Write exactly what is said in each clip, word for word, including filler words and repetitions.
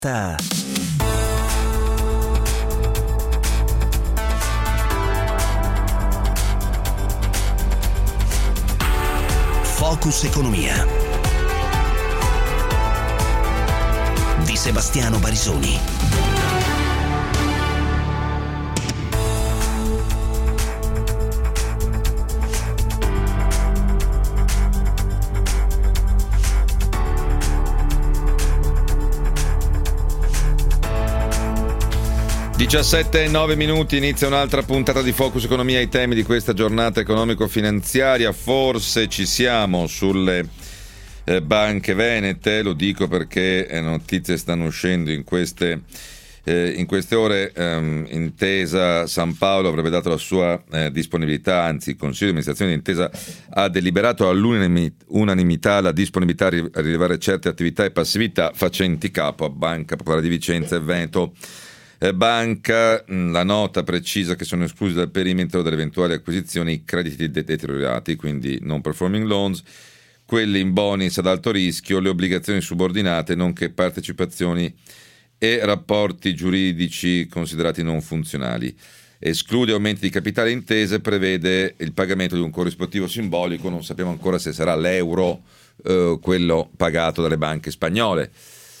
Ta. Focus Economia di Sebastiano Barisoni. diciassette e nove minuti, inizia un'altra puntata di Focus Economia. I temi di questa giornata economico-finanziaria, forse ci siamo sulle eh, banche venete, lo dico perché eh, notizie stanno uscendo in queste, eh, in queste ore. ehm, Intesa San Paolo avrebbe dato la sua eh, disponibilità, anzi il Consiglio di amministrazione di Intesa ha deliberato all'unanimità la disponibilità a rilevare certe attività e passività facenti capo a Banca Popolare di Vicenza e Veneto Banca. La nota precisa che sono esclusi dal perimetro delle eventuali acquisizioni i crediti deteriorati, quindi non performing loans, quelli in bonus ad alto rischio, le obbligazioni subordinate, nonché partecipazioni e rapporti giuridici considerati non funzionali. Esclude aumenti di capitale intese, prevede il pagamento di un corrispettivo simbolico, non sappiamo ancora se sarà l'euro eh, quello pagato dalle banche spagnole,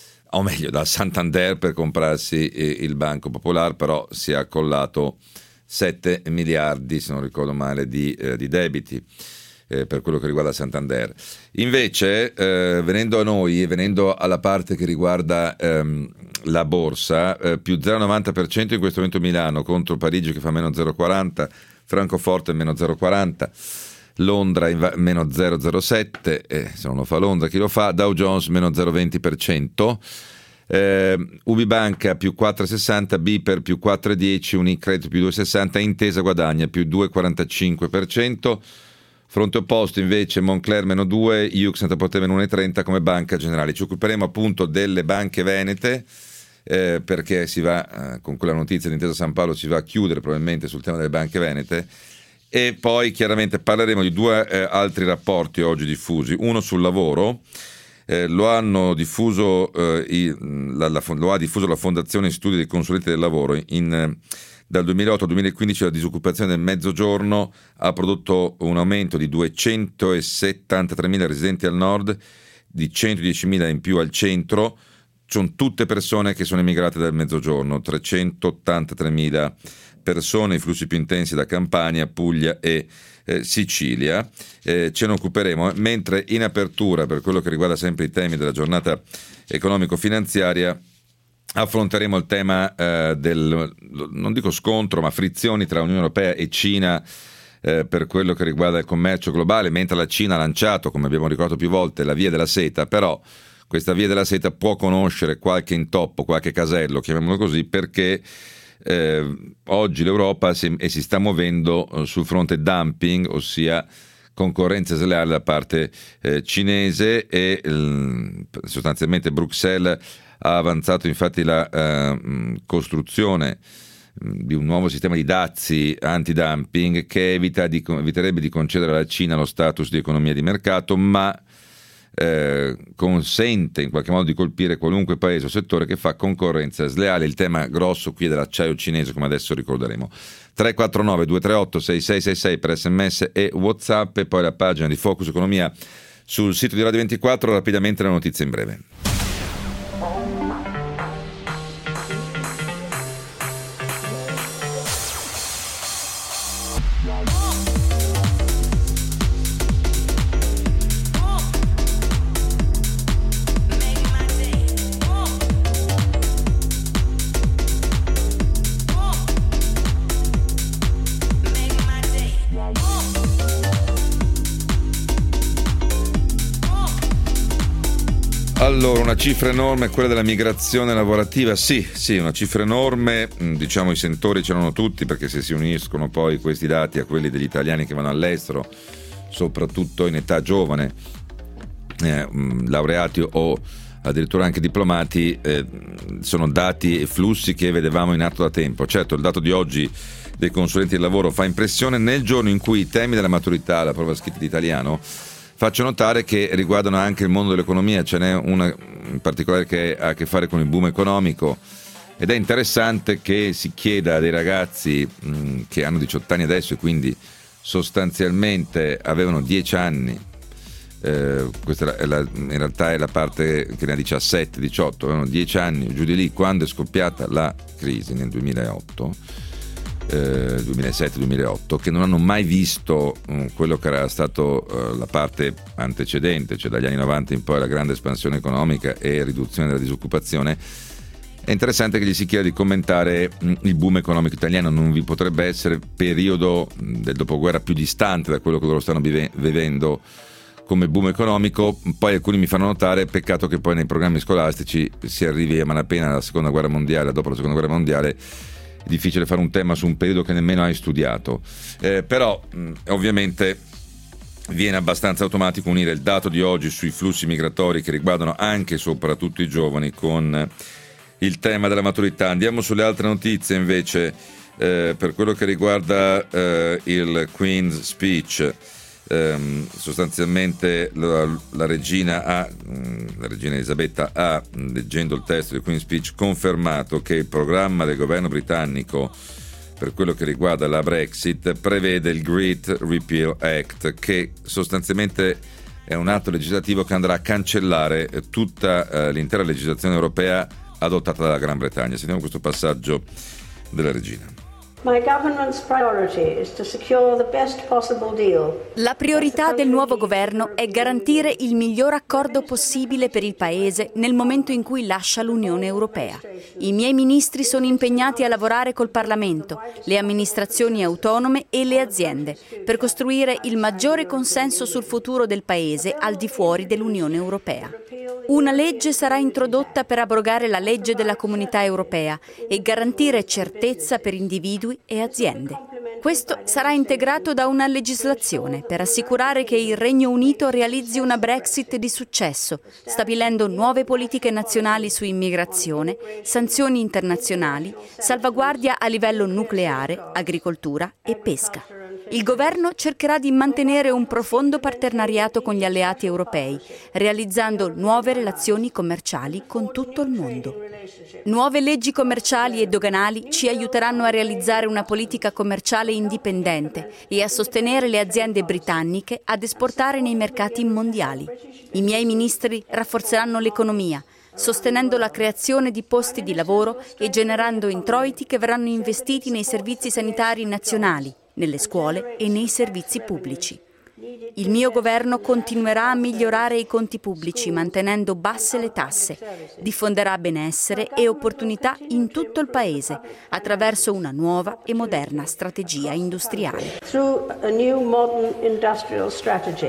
o meglio dal Santander per comprarsi il Banco Popolare, però si è accollato sette miliardi, se non ricordo male, di, eh, di debiti eh, per quello che riguarda Santander. Invece, eh, venendo a noi e venendo alla parte che riguarda ehm, la borsa, eh, più zero virgola novanta per cento in questo momento Milano contro Parigi che fa meno zero virgola quaranta, Francoforte meno zero virgola quaranta, Londra in va- meno zero virgola zero sette, eh, se non lo fa Londra chi lo fa, Dow Jones meno zero virgola venti per cento, eh, Ubibanca più quattro virgola sessanta, Biper più quattro virgola dieci, Unicredit più due virgola sessanta, Intesa guadagna più due virgola quarantacinque per cento. Fronte opposto invece Moncler meno due, Iux Net-a-Porter meno uno virgola trenta come Banca Generali. Ci occuperemo appunto delle banche venete, eh, perché si va, eh, con quella notizia di Intesa San Paolo si va a chiudere probabilmente sul tema delle banche venete. E poi chiaramente parleremo di due eh, altri rapporti oggi diffusi, uno sul lavoro, eh, lo hanno diffuso eh, i, la, la, lo ha diffuso la Fondazione Studi dei Consulenti del Lavoro. In, eh, dal duemilaotto al duemilaquindici la disoccupazione del mezzogiorno ha prodotto un aumento di duecentosettantatremila residenti al nord, di centodiecimila in più al centro. Sono tutte persone che sono emigrate dal mezzogiorno, trecentottantatremila persone, i flussi più intensi da Campania, Puglia e eh, Sicilia. Eh, ce ne occuperemo, mentre in apertura, per quello che riguarda sempre i temi della giornata economico-finanziaria, affronteremo il tema eh, del, non dico scontro, ma frizioni tra Unione Europea e Cina eh, per quello che riguarda il commercio globale, mentre la Cina ha lanciato, come abbiamo ricordato più volte, la via della seta, però questa via della seta può conoscere qualche intoppo, qualche casello, chiamiamolo così, perché Eh, oggi l'Europa si, e si sta muovendo eh, sul fronte dumping, ossia concorrenza sleale da parte eh, cinese, e eh, sostanzialmente Bruxelles ha avanzato infatti la eh, costruzione di un nuovo sistema di dazi anti-dumping che evita di, eviterebbe di concedere alla Cina lo status di economia di mercato, ma Eh, consente in qualche modo di colpire qualunque paese o settore che fa concorrenza sleale. Il tema grosso qui è dell'acciaio cinese, come adesso ricorderemo. Tre quattro nove due tre otto sei sei sei sei per sms e WhatsApp, e poi la pagina di Focus Economia sul sito di Radio ventiquattro. Rapidamente le notizie in breve. Allora, una cifra enorme è quella della migrazione lavorativa. Sì, sì, una cifra enorme. Diciamo i sentori c'erano tutti, perché se si uniscono poi questi dati a quelli degli italiani che vanno all'estero, soprattutto in età giovane, eh, laureati o addirittura anche diplomati, eh, sono dati e flussi che vedevamo in atto da tempo. Certo, il dato di oggi dei consulenti del lavoro fa impressione nel giorno in cui i temi della maturità, la prova scritta di italiano, faccio notare che riguardano anche il mondo dell'economia, ce n'è una in particolare che ha a che fare con il boom economico, ed è interessante che si chieda a dei ragazzi mh, che hanno diciotto anni adesso e quindi sostanzialmente avevano dieci anni, eh, questa è la, in realtà è la parte che ne ha diciassette diciotto, avevano dieci anni giù di lì quando è scoppiata la crisi nel duemilaotto, eh, duemilasette duemilaotto, che non hanno mai visto um, quello che era stato uh, la parte antecedente, cioè dagli anni novanta in poi la grande espansione economica e riduzione della disoccupazione. È interessante che gli si chieda di commentare mh, il boom economico italiano. Non vi potrebbe essere periodo mh, del dopoguerra più distante da quello che loro stanno vive- vivendo come boom economico. Poi alcuni mi fanno notare, peccato che poi nei programmi scolastici si arrivi a malapena alla seconda guerra mondiale, dopo la seconda guerra mondiale è difficile fare un tema su un periodo che nemmeno hai studiato, eh, però mh, ovviamente viene abbastanza automatico unire il dato di oggi sui flussi migratori che riguardano anche e soprattutto i giovani con il tema della maturità. Andiamo sulle altre notizie invece, eh, per quello che riguarda eh, il Queen's Speech. Um, sostanzialmente la, la regina ha, um, la regina Elisabetta ha, leggendo il testo del Queen's Speech, confermato che il programma del governo britannico per quello che riguarda la Brexit prevede il Great Repeal Act, che sostanzialmente è un atto legislativo che andrà a cancellare tutta uh, l'intera legislazione europea adottata dalla Gran Bretagna. Sentiamo questo passaggio della regina. La priorità del nuovo governo è garantire il miglior accordo possibile per il Paese nel momento in cui lascia l'Unione Europea. I miei ministri sono impegnati a lavorare col Parlamento, le amministrazioni autonome e le aziende per costruire il maggiore consenso sul futuro del Paese al di fuori dell'Unione Europea. Una legge sarà introdotta per abrogare la legge della Comunità Europea e garantire certezza per individui e aziende. Questo sarà integrato da una legislazione per assicurare che il Regno Unito realizzi una Brexit di successo, stabilendo nuove politiche nazionali su immigrazione, sanzioni internazionali, salvaguardia a livello nucleare, agricoltura e pesca. Il governo cercherà di mantenere un profondo partenariato con gli alleati europei, realizzando nuove relazioni commerciali con tutto il mondo. Nuove leggi commerciali e doganali ci aiuteranno a realizzare una politica commerciale indipendente e a sostenere le aziende britanniche ad esportare nei mercati mondiali. I miei ministri rafforzeranno l'economia, sostenendo la creazione di posti di lavoro e generando introiti che verranno investiti nei servizi sanitari nazionali, nelle scuole e nei servizi pubblici. Il mio governo continuerà a migliorare i conti pubblici mantenendo basse le tasse, diffonderà benessere e opportunità in tutto il Paese attraverso una nuova e moderna strategia industriale. Through a new modern industrial strategy.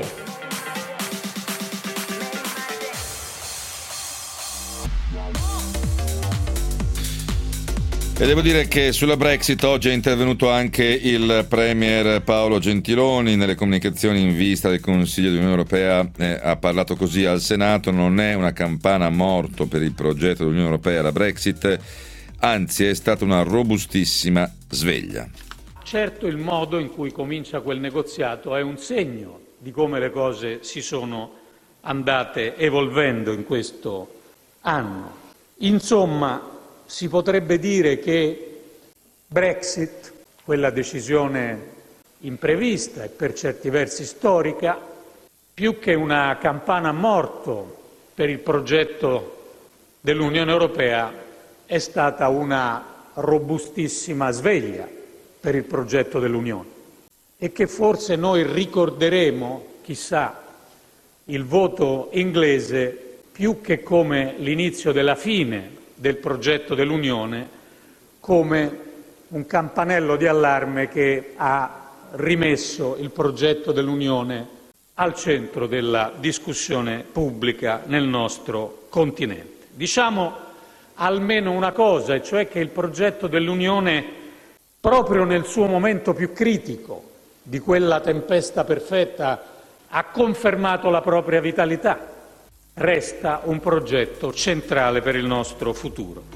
E devo dire che sulla Brexit oggi è intervenuto anche il Premier Paolo Gentiloni nelle comunicazioni in vista del Consiglio dell'Unione Europea, eh, ha parlato così al Senato: non è una campana a morto per il progetto dell'Unione Europea la Brexit, anzi è stata una robustissima sveglia. Certo, il modo in cui comincia quel negoziato è un segno di come le cose si sono andate evolvendo in questo anno. Insomma, si potrebbe dire che Brexit, quella decisione imprevista e per certi versi storica, più che una campana a morto per il progetto dell'Unione Europea, è stata una robustissima sveglia per il progetto dell'Unione, e che forse noi ricorderemo, chissà, il voto inglese più che come l'inizio della fine del progetto dell'Unione, come un campanello di allarme che ha rimesso il progetto dell'Unione al centro della discussione pubblica nel nostro continente. Diciamo almeno una cosa, e cioè che il progetto dell'Unione, proprio nel suo momento più critico di quella tempesta perfetta, ha confermato la propria vitalità. Resta un progetto centrale per il nostro futuro.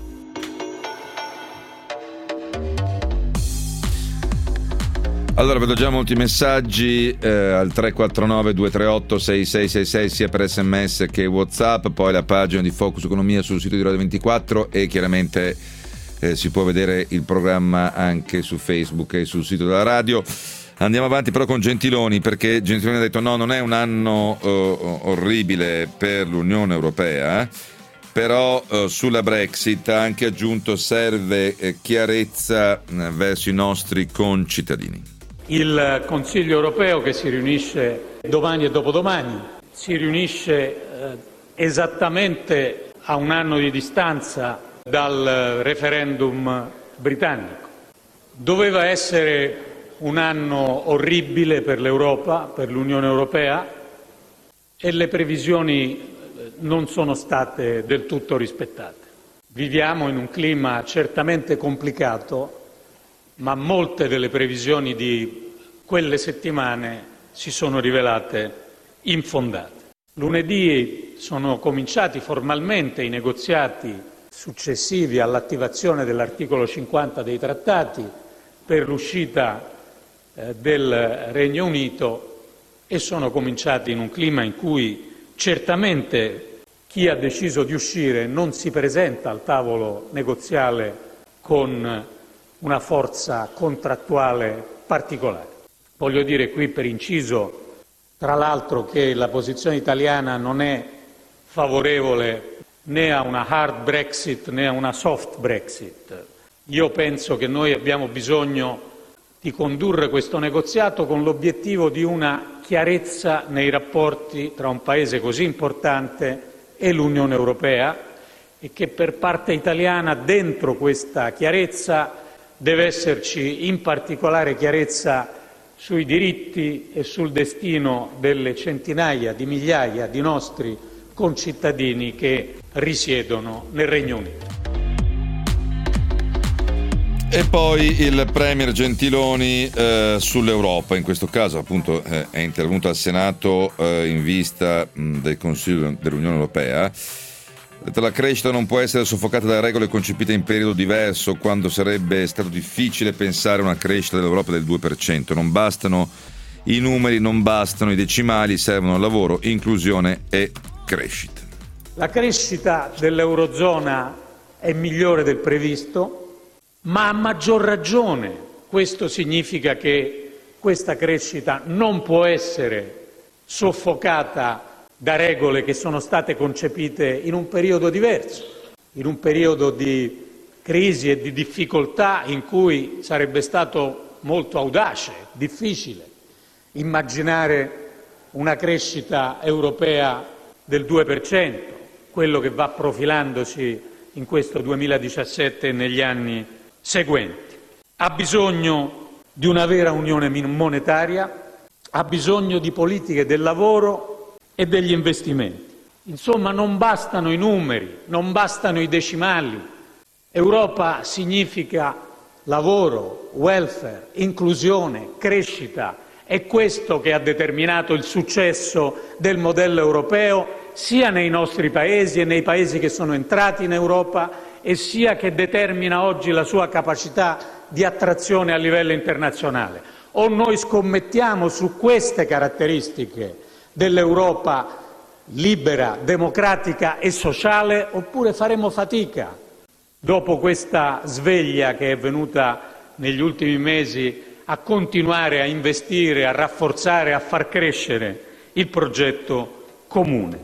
Allora, vedo già molti messaggi eh, al tre quattro nove due tre otto sei sei sei sei sia per sms che WhatsApp, poi la pagina di Focus Economia sul sito di Radio ventiquattro e chiaramente eh, si può vedere il programma anche su Facebook e sul sito della radio. Andiamo avanti però con Gentiloni, perché Gentiloni ha detto no, non è un anno eh, orribile per l'Unione Europea, però eh, sulla Brexit ha anche aggiunto serve eh, chiarezza eh, verso i nostri concittadini. Il Consiglio europeo, che si riunisce domani e dopodomani, si riunisce eh, esattamente a un anno di distanza dal referendum britannico. Doveva essere un anno orribile per l'Europa, per l'Unione Europea, e le previsioni non sono state del tutto rispettate. Viviamo in un clima certamente complicato, ma molte delle previsioni di quelle settimane si sono rivelate infondate. Lunedì sono cominciati formalmente i negoziati successivi all'attivazione dell'articolo cinquanta dei trattati per l'uscita eh, del Regno Unito e sono cominciati in un clima in cui certamente chi ha deciso di uscire non si presenta al tavolo negoziale con una forza contrattuale particolare. Voglio dire qui per inciso, tra l'altro, che la posizione italiana non è favorevole né a una hard Brexit né a una soft Brexit. Io penso che noi abbiamo bisogno di condurre questo negoziato con l'obiettivo di una chiarezza nei rapporti tra un paese così importante e l'Unione Europea, e che per parte italiana dentro questa chiarezza deve esserci in particolare chiarezza sui diritti e sul destino delle centinaia di migliaia di nostri concittadini che risiedono nel Regno Unito. E poi il Premier Gentiloni eh, sull'Europa, in questo caso appunto eh, è intervenuto al Senato eh, in vista mh, del Consiglio dell'Unione Europea. La crescita non può essere soffocata da regole concepite in periodo diverso, quando sarebbe stato difficile pensare a una crescita dell'Europa del due per cento. Non bastano i numeri, non bastano i decimali, servono lavoro, inclusione e crescita. La crescita dell'Eurozona è migliore del previsto, ma a maggior ragione questo significa che questa crescita non può essere soffocata da regole che sono state concepite in un periodo diverso, in un periodo di crisi e di difficoltà in cui sarebbe stato molto audace, difficile immaginare una crescita europea del due per cento, quello che va profilandosi in questo duemiladiciassette e negli anni seguenti. Ha bisogno di una vera unione monetaria, ha bisogno di politiche del lavoro e degli investimenti. Insomma, non bastano i numeri, non bastano i decimali. Europa significa lavoro, welfare, inclusione, crescita. È questo che ha determinato il successo del modello europeo, sia nei nostri paesi e nei paesi che sono entrati in Europa, e sia che determina oggi la sua capacità di attrazione a livello internazionale. O noi scommettiamo su queste caratteristiche dell'Europa libera, democratica e sociale, oppure faremo fatica, dopo questa sveglia che è venuta negli ultimi mesi, a continuare a investire, a rafforzare, a far crescere il progetto comune.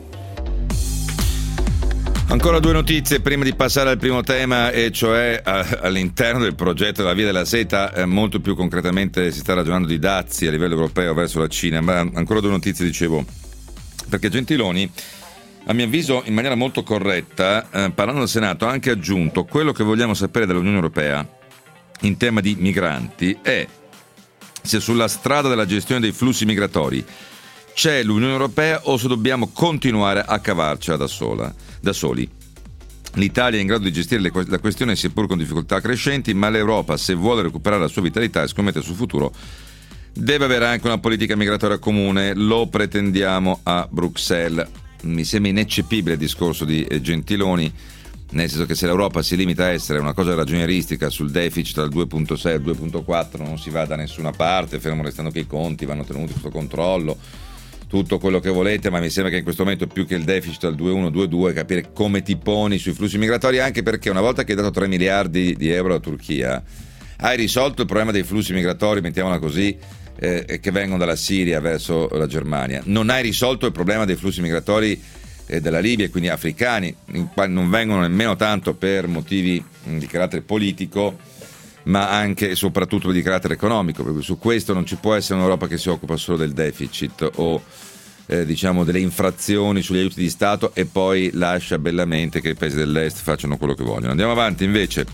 Ancora due notizie prima di passare al primo tema, e cioè all'interno del progetto della Via della Seta, eh, molto più concretamente si sta ragionando di dazi a livello europeo verso la Cina. Ma ancora due notizie, dicevo, perché Gentiloni, a mio avviso in maniera molto corretta, eh, parlando al Senato, ha anche aggiunto: quello che vogliamo sapere dall'Unione Europea in tema di migranti è se sulla strada della gestione dei flussi migratori c'è l'Unione Europea o se dobbiamo continuare a cavarcela da sola, da soli. L'Italia è in grado di gestire le, la questione seppur con difficoltà crescenti, ma l'Europa, se vuole recuperare la sua vitalità e scommettere sul futuro, deve avere anche una politica migratoria comune. Lo pretendiamo a Bruxelles. Mi sembra ineccepibile il discorso di Gentiloni nel senso che se l'Europa si limita a essere una cosa ragionieristica sul deficit dal due virgola sei al due virgola quattro non si va da nessuna parte, fermo restando che i conti vanno tenuti sotto controllo, tutto quello che volete, ma mi sembra che in questo momento più che il deficit al due virgola uno due virgola due capire come ti poni sui flussi migratori, anche perché una volta che hai dato tre miliardi di euro alla Turchia hai risolto il problema dei flussi migratori, mettiamola così, eh, che vengono dalla Siria verso la Germania. Non hai risolto il problema dei flussi migratori eh, della Libia, e quindi africani, in quali non vengono nemmeno tanto per motivi mh, di carattere politico, ma anche e soprattutto di carattere economico, perché su questo non ci può essere un'Europa che si occupa solo del deficit o eh, diciamo delle infrazioni sugli aiuti di Stato e poi lascia bellamente che i paesi dell'est facciano quello che vogliono. Andiamo avanti invece.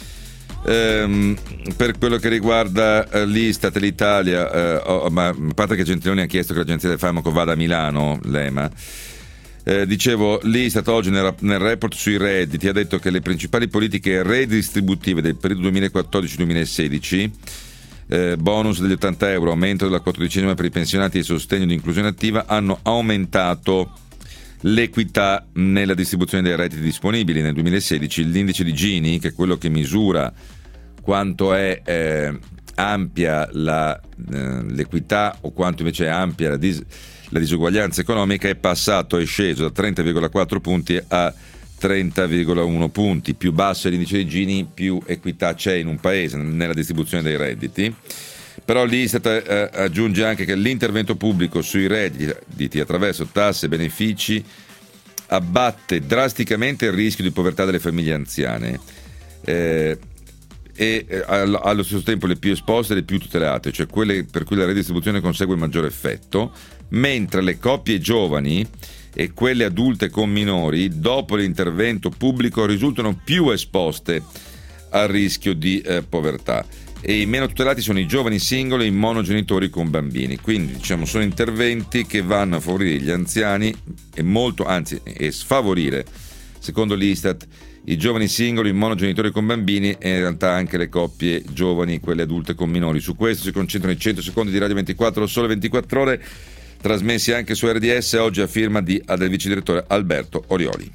Ehm, per quello che riguarda eh, l'Istat e l'Italia, eh, oh, ma a parte che Gentiloni ha chiesto che l'Agenzia del Farmaco vada a Milano, l'E M A, eh, dicevo, l'Istat oggi nel, nel report sui redditi ha detto che le principali politiche redistributive del periodo duemilaquattordici duemilasedici, eh, bonus degli ottanta euro, aumento della quattordicesima per i pensionati e sostegno di inclusione attiva, hanno aumentato l'equità nella distribuzione dei redditi disponibili. Nel duemilasedici l'indice di Gini, che è quello che misura quanto è eh, ampia la, eh, l'equità o quanto invece è ampia la, dis- la disuguaglianza economica, è passato, è sceso da trenta virgola quattro punti a trenta virgola uno punti. Più basso è l'indice di Gini, più equità c'è in un paese nella distribuzione dei redditi. Però l'Istat eh, aggiunge anche che l'intervento pubblico sui redditi attraverso tasse e benefici abbatte drasticamente il rischio di povertà delle famiglie anziane eh, e eh, allo stesso tempo le più esposte e le più tutelate, cioè quelle per cui la redistribuzione consegue il maggiore effetto, mentre le coppie giovani e quelle adulte con minori dopo l'intervento pubblico risultano più esposte al rischio di eh, povertà. E i meno tutelati sono i giovani singoli e i monogenitori con bambini. Quindi diciamo sono interventi che vanno a favorire gli anziani e molto, anzi e sfavorire, secondo l'Istat, i giovani singoli, i monogenitori con bambini e in realtà anche le coppie giovani, quelle adulte con minori. Su questo si concentrano i cento secondi di Radio ventiquattro, Sole ventiquattro Ore, trasmessi anche su R D S, oggi a firma di, del vice direttore Alberto Orioli.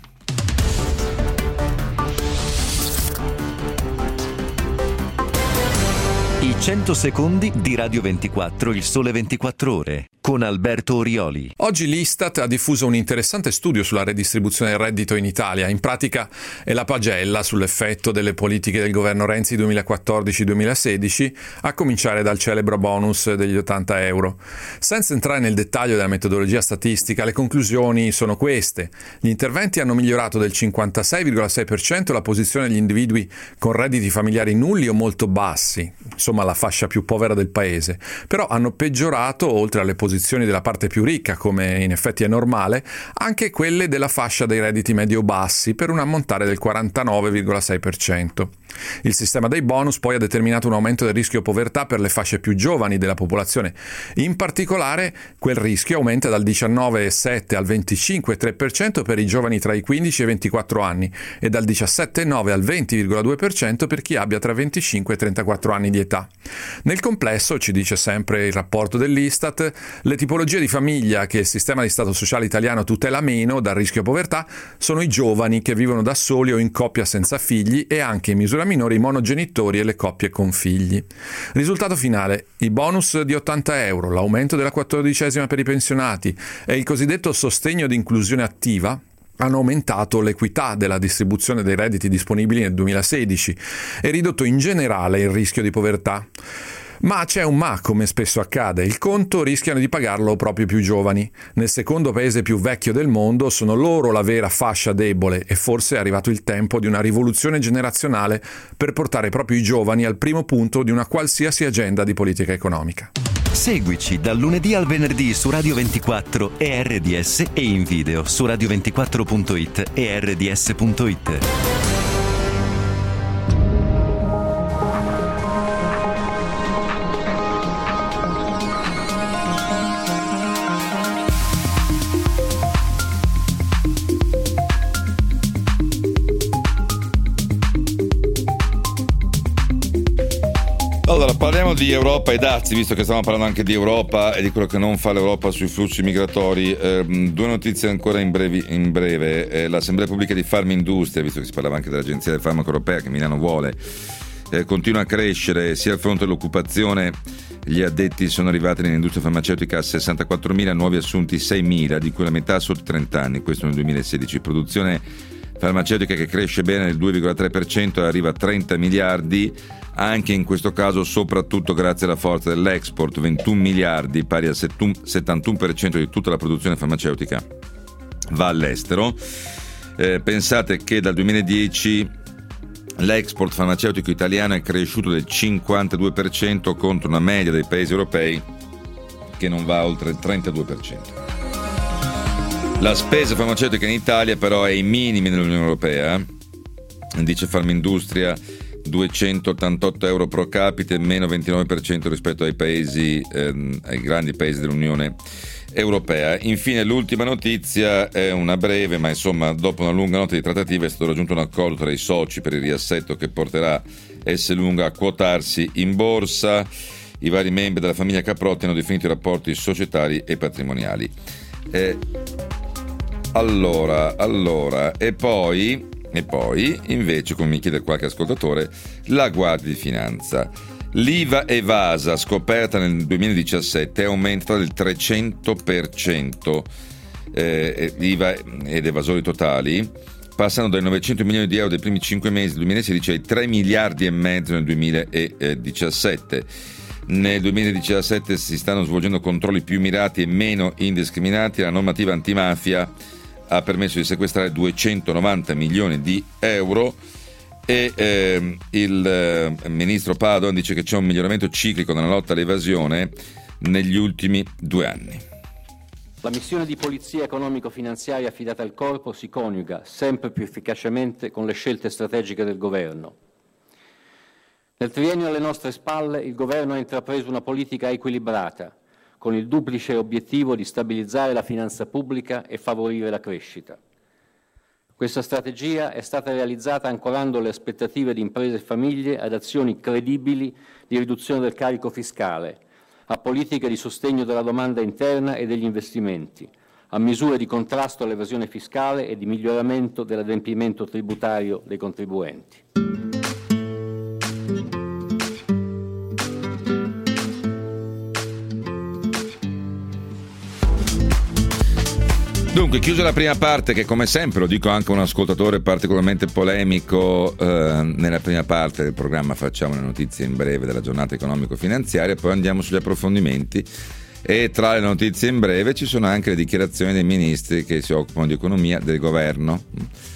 I cento secondi di Radio ventiquattro, il Sole ventiquattro Ore, con Alberto Orioli. Oggi l'Istat ha diffuso un interessante studio sulla redistribuzione del reddito in Italia. In pratica è la pagella sull'effetto delle politiche del governo Renzi duemilaquattordici duemilasedici, a cominciare dal celebro bonus degli ottanta euro. Senza entrare nel dettaglio della metodologia statistica, le conclusioni sono queste. Gli interventi hanno migliorato del cinquantasei virgola sei per cento la posizione degli individui con redditi familiari nulli o molto bassi, insomma la fascia più povera del paese, però hanno peggiorato, oltre alle posizioni della parte più ricca, come in effetti è normale, anche quelle della fascia dei redditi medio-bassi, per un ammontare del quarantanove virgola sei per cento. Il sistema dei bonus poi ha determinato un aumento del rischio povertà per le fasce più giovani della popolazione. In particolare, quel rischio aumenta dal diciannove virgola sette al venticinque virgola tre per cento per i giovani tra i quindici e i ventiquattro anni e dal diciassette virgola nove al venti virgola due per cento per chi abbia tra venticinque e trentaquattro anni di età. Nel complesso, ci dice sempre il rapporto dell'Istat, le tipologie di famiglia che il sistema di Stato sociale italiano tutela meno dal rischio povertà sono i giovani che vivono da soli o in coppia senza figli e anche in misura minore i monogenitori e le coppie con figli. Risultato finale: i bonus di ottanta euro, l'aumento della quattordicesima per i pensionati e il cosiddetto sostegno di inclusione attiva hanno aumentato l'equità della distribuzione dei redditi disponibili nel duemilasedici e ridotto in generale il rischio di povertà. Ma c'è un ma, come spesso accade. Il conto rischiano di pagarlo proprio i più giovani. Nel secondo paese più vecchio del mondo sono loro la vera fascia debole e forse è arrivato il tempo di una rivoluzione generazionale per portare proprio i giovani al primo punto di una qualsiasi agenda di politica economica. Seguici dal lunedì al venerdì su Radio ventiquattro e R D S e in video su radio ventiquattro punto it e R D S punto it. Allora, parliamo di Europa e dazi, visto che stiamo parlando anche di Europa e di quello che non fa l'Europa sui flussi migratori. Eh, due notizie ancora in, brevi, in breve. Eh, L'Assemblea Pubblica di Farmindustria, visto che si parlava anche dell'Agenzia del Farmaco Europea che Milano vuole, eh, continua a crescere sia a fronte dell'occupazione. Gli addetti sono arrivati nell'industria farmaceutica a sessantaquattromila, nuovi assunti seimila, di cui la metà sotto i trenta anni, questo nel duemilasedici. Produzione farmaceutica che cresce bene del due virgola tre per cento e arriva a trenta miliardi, anche in questo caso soprattutto grazie alla forza dell'export, ventuno miliardi, pari al settantuno per cento di tutta la produzione farmaceutica va all'estero. Eh, pensate che dal duemiladieci l'export farmaceutico italiano è cresciuto del cinquantadue per cento contro una media dei paesi europei che non va oltre il trentadue per cento. La spesa farmaceutica in Italia però è ai minimi nell'Unione Europea, dice Farmindustria, duecentottantotto euro pro capite, meno ventinove per cento rispetto ai paesi, ehm, ai grandi paesi dell'Unione Europea. Infine l'ultima notizia è una breve, ma insomma dopo una lunga notte di trattative è stato raggiunto un accordo tra i soci per il riassetto che porterà Esselunga a quotarsi in borsa. I vari membri della famiglia Caprotti hanno definito i rapporti societari e patrimoniali. Eh, allora, allora, e poi, e poi, invece, come mi chiede qualche ascoltatore, la Guardia di Finanza. L'I V A evasa scoperta nel duemiladiciassette è aumentata del trecento per cento, eh, l'I V A ed evasori totali, passando dai novecento milioni di euro dei primi cinque mesi del duemilasedici ai tre miliardi e mezzo nel duemiladiciassette. Nel duemiladiciassette si stanno svolgendo controlli più mirati e meno indiscriminati. La normativa antimafia ha permesso di sequestrare duecentonovanta milioni di euro e eh, il eh, ministro Padoan dice che c'è un miglioramento ciclico nella lotta all'evasione negli ultimi due anni. La missione di polizia economico-finanziaria affidata al Corpo si coniuga sempre più efficacemente con le scelte strategiche del Governo. Nel triennio alle nostre spalle il Governo ha intrapreso una politica equilibrata, con il duplice obiettivo di stabilizzare la finanza pubblica e favorire la crescita. Questa strategia è stata realizzata ancorando le aspettative di imprese e famiglie ad azioni credibili di riduzione del carico fiscale, a politiche di sostegno della domanda interna e degli investimenti, a misure di contrasto all'evasione fiscale e di miglioramento dell'adempimento tributario dei contribuenti. Dunque, chiusa la prima parte, che come sempre, lo dico anche a un ascoltatore particolarmente polemico, eh, nella prima parte del programma facciamo le notizie in breve della giornata economico-finanziaria, poi andiamo sugli approfondimenti e tra le notizie in breve ci sono anche le dichiarazioni dei ministri che si occupano di economia del governo.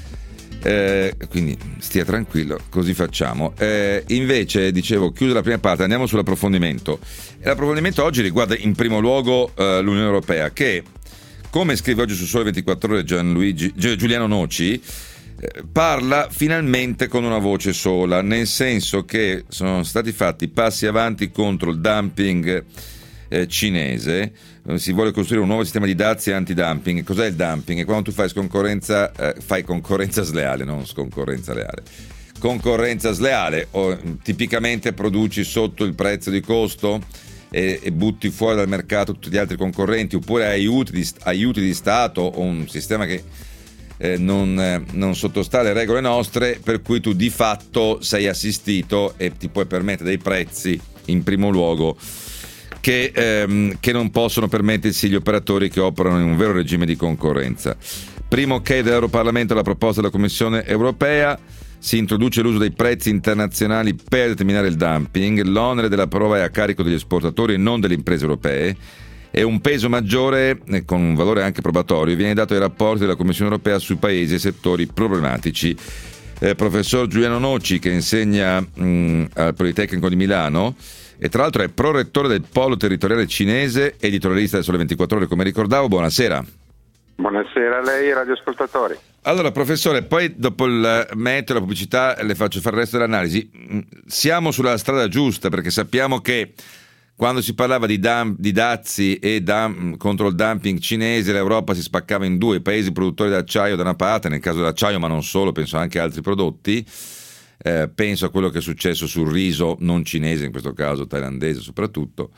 Eh, quindi stia tranquillo, così facciamo. Eh, invece, dicevo, chiusa la prima parte, andiamo sull'approfondimento. E l'approfondimento oggi riguarda in primo luogo eh, l'Unione Europea, che, come scrive oggi su Sole ventiquattro Ore Gianluigi, Giuliano Noci, eh, parla finalmente con una voce sola, nel senso che sono stati fatti passi avanti contro il dumping eh, cinese. Eh, si vuole costruire un nuovo sistema di dazi anti-dumping. Cos'è il dumping? È quando tu fai concorrenza, eh, fai concorrenza sleale, non sconcorrenza leale. Concorrenza sleale, o tipicamente produci sotto il prezzo di costo E, e butti fuori dal mercato tutti gli altri concorrenti, oppure aiuti di, aiuti di Stato o un sistema che eh, non, eh, non sottostà alle regole nostre, per cui tu di fatto sei assistito e ti puoi permettere dei prezzi, in primo luogo, che, ehm, che non possono permettersi gli operatori che operano in un vero regime di concorrenza. Primo ok dell'Europarlamento alla proposta della Commissione Europea. Si introduce l'uso dei prezzi internazionali per determinare il dumping, l'onere della prova è a carico degli esportatori e non delle imprese europee, e un peso maggiore, con un valore anche probatorio, viene dato ai rapporti della Commissione Europea sui paesi e settori problematici. Eh, professor Giuliano Noci, che insegna mh, al Politecnico di Milano e tra l'altro è prorettore del Polo Territoriale Cinese, editorialista del Sole ventiquattro Ore, come ricordavo, buonasera. Buonasera a lei e radioascoltatori. Allora, professore, poi dopo il metodo, la pubblicità, le faccio fare il resto dell'analisi. Siamo sulla strada giusta, perché sappiamo che quando si parlava di, dam, di dazi e dam, contro il dumping cinese, l'Europa si spaccava in due: i paesi produttori d'acciaio da una parte, nel caso dell'acciaio, ma non solo, penso anche a altri prodotti, eh, penso a quello che è successo sul riso non cinese, in questo caso thailandese soprattutto,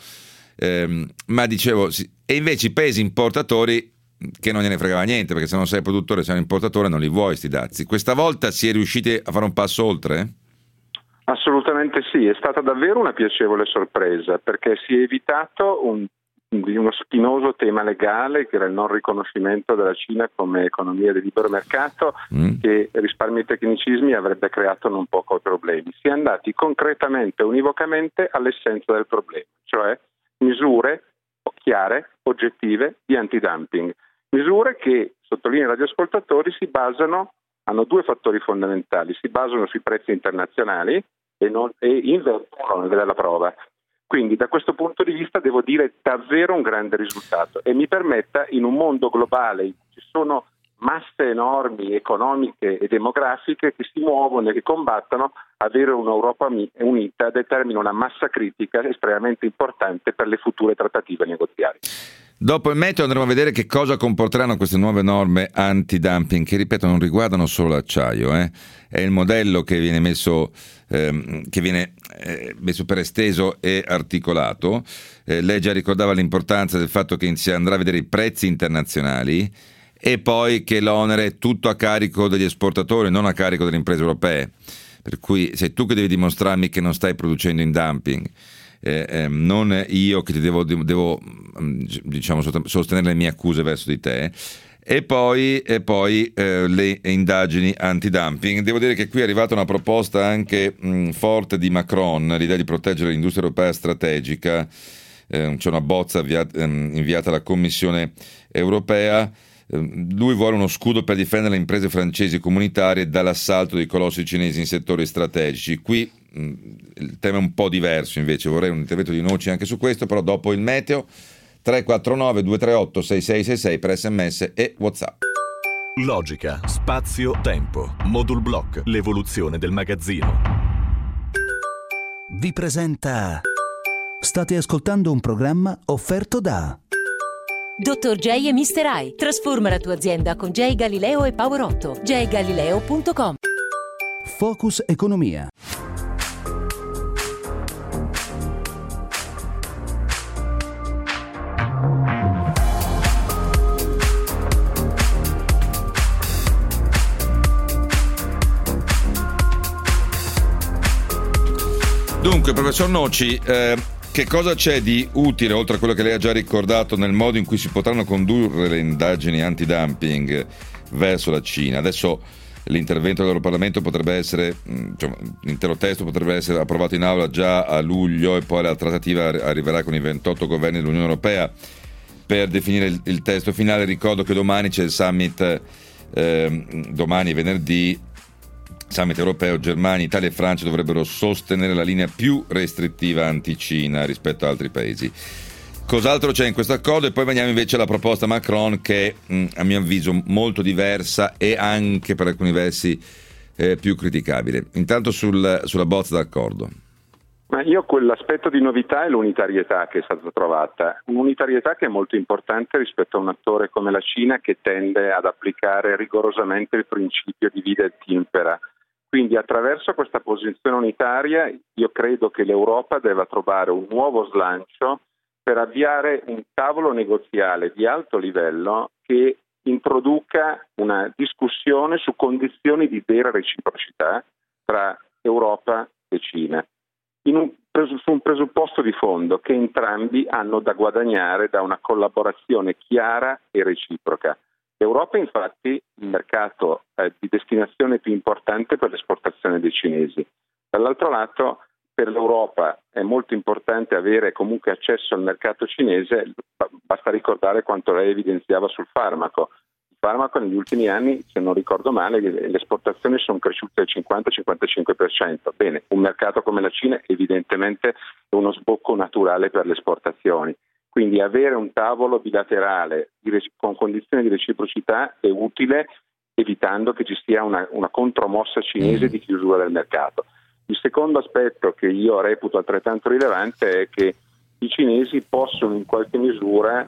eh, ma dicevo, sì, e invece i paesi importatori che non gliene fregava niente, perché se non sei produttore, sei un importatore, non li vuoi sti dazi. Questa volta si è riusciti a fare un passo oltre? Assolutamente sì, è stata davvero una piacevole sorpresa, perché si è evitato un, uno spinoso tema legale che era il non riconoscimento della Cina come economia di libero mercato, mm. che risparmi e tecnicismi avrebbe creato non poco problemi. Si è andati concretamente, univocamente all'essenza del problema, cioè misure chiare, oggettive di antidumping. Misure che, sottolineo ai radioascoltatori, si basano, hanno due fattori fondamentali, si basano sui prezzi internazionali e, non, e invertono l'onere della prova. Quindi da questo punto di vista devo dire davvero un grande risultato, e mi permetta, in un mondo globale in cui ci sono masse enormi economiche e demografiche che si muovono e che combattono, avere un'Europa unita determina una massa critica estremamente importante per le future trattative negoziali. Dopo il meteo andremo a vedere che cosa comporteranno queste nuove norme anti-dumping, che ripeto non riguardano solo l'acciaio, eh? È il modello che viene messo, ehm, che viene eh, messo per esteso e articolato. Eh, lei già ricordava l'importanza del fatto che si andrà a vedere i prezzi internazionali e poi che l'onere è tutto a carico degli esportatori, non a carico delle imprese europee. Per cui sei tu che devi dimostrarmi che non stai producendo in dumping. Eh, eh, non io che ti devo, devo diciamo, sostenere le mie accuse verso di te. E poi, e poi eh, le indagini antidumping. Devo dire che qui è arrivata una proposta anche mh, forte di Macron, l'idea di proteggere l'industria europea strategica. Eh, c'è una bozza avviata, ehm, inviata alla Commissione europea. Eh, lui vuole uno scudo per difendere le imprese francesi e comunitarie dall'assalto dei colossi cinesi in settori strategici. Qui il tema è un po' diverso, invece vorrei un intervento di Noci anche su questo, però dopo il meteo. Tre quattro nove due tre otto sei sei sei sei per sms e WhatsApp. Logica, spazio, tempo, Modul Block, l'evoluzione del magazzino. Vi presenta. State ascoltando un programma offerto da Dottor J e mister I. Trasforma la tua azienda con J Galileo e Power otto. j galileo punto com. Focus Economia. Dunque, professor Noci, eh, che cosa c'è di utile, oltre a quello che lei ha già ricordato, nel modo in cui si potranno condurre le indagini antidumping verso la Cina? Adesso l'intervento dell'Europarlamento potrebbe essere, cioè, l'intero testo potrebbe essere approvato in aula già a luglio e poi la trattativa arriverà con i ventotto governi dell'Unione Europea per definire il, il testo finale. Ricordo che domani c'è il summit, eh, domani venerdì, Summit europeo. Germania, Italia e Francia dovrebbero sostenere la linea più restrittiva anti-Cina rispetto a altri paesi. Cos'altro c'è in questo accordo? E poi veniamo invece alla proposta Macron, che mh, a mio avviso molto diversa e anche per alcuni versi eh, più criticabile. Intanto sul, sulla bozza d'accordo. Ma io quell'aspetto di novità è l'unitarietà che è stata trovata, un'unitarietà che è molto importante rispetto a un attore come la Cina, che tende ad applicare rigorosamente il principio divide et impera. Quindi attraverso questa posizione unitaria io credo che l'Europa debba trovare un nuovo slancio per avviare un tavolo negoziale di alto livello che introduca una discussione su condizioni di vera reciprocità tra Europa e Cina, in un, su un presupposto di fondo che entrambi hanno da guadagnare da una collaborazione chiara e reciproca. L'Europa è infatti il mercato eh, di destinazione più importante per l'esportazione dei cinesi. Dall'altro lato, per l'Europa è molto importante avere comunque accesso al mercato cinese, basta ricordare quanto lei evidenziava sul farmaco. Il farmaco negli ultimi anni, se non ricordo male, le esportazioni sono cresciute del cinquanta cinquantacinque per cento. Bene, un mercato come la Cina evidentemente è uno sbocco naturale per le esportazioni. Quindi avere un tavolo bilaterale con condizioni di reciprocità è utile, evitando che ci sia una, una contromossa cinese di chiusura del mercato. Il secondo aspetto che io reputo altrettanto rilevante è che i cinesi possono in qualche misura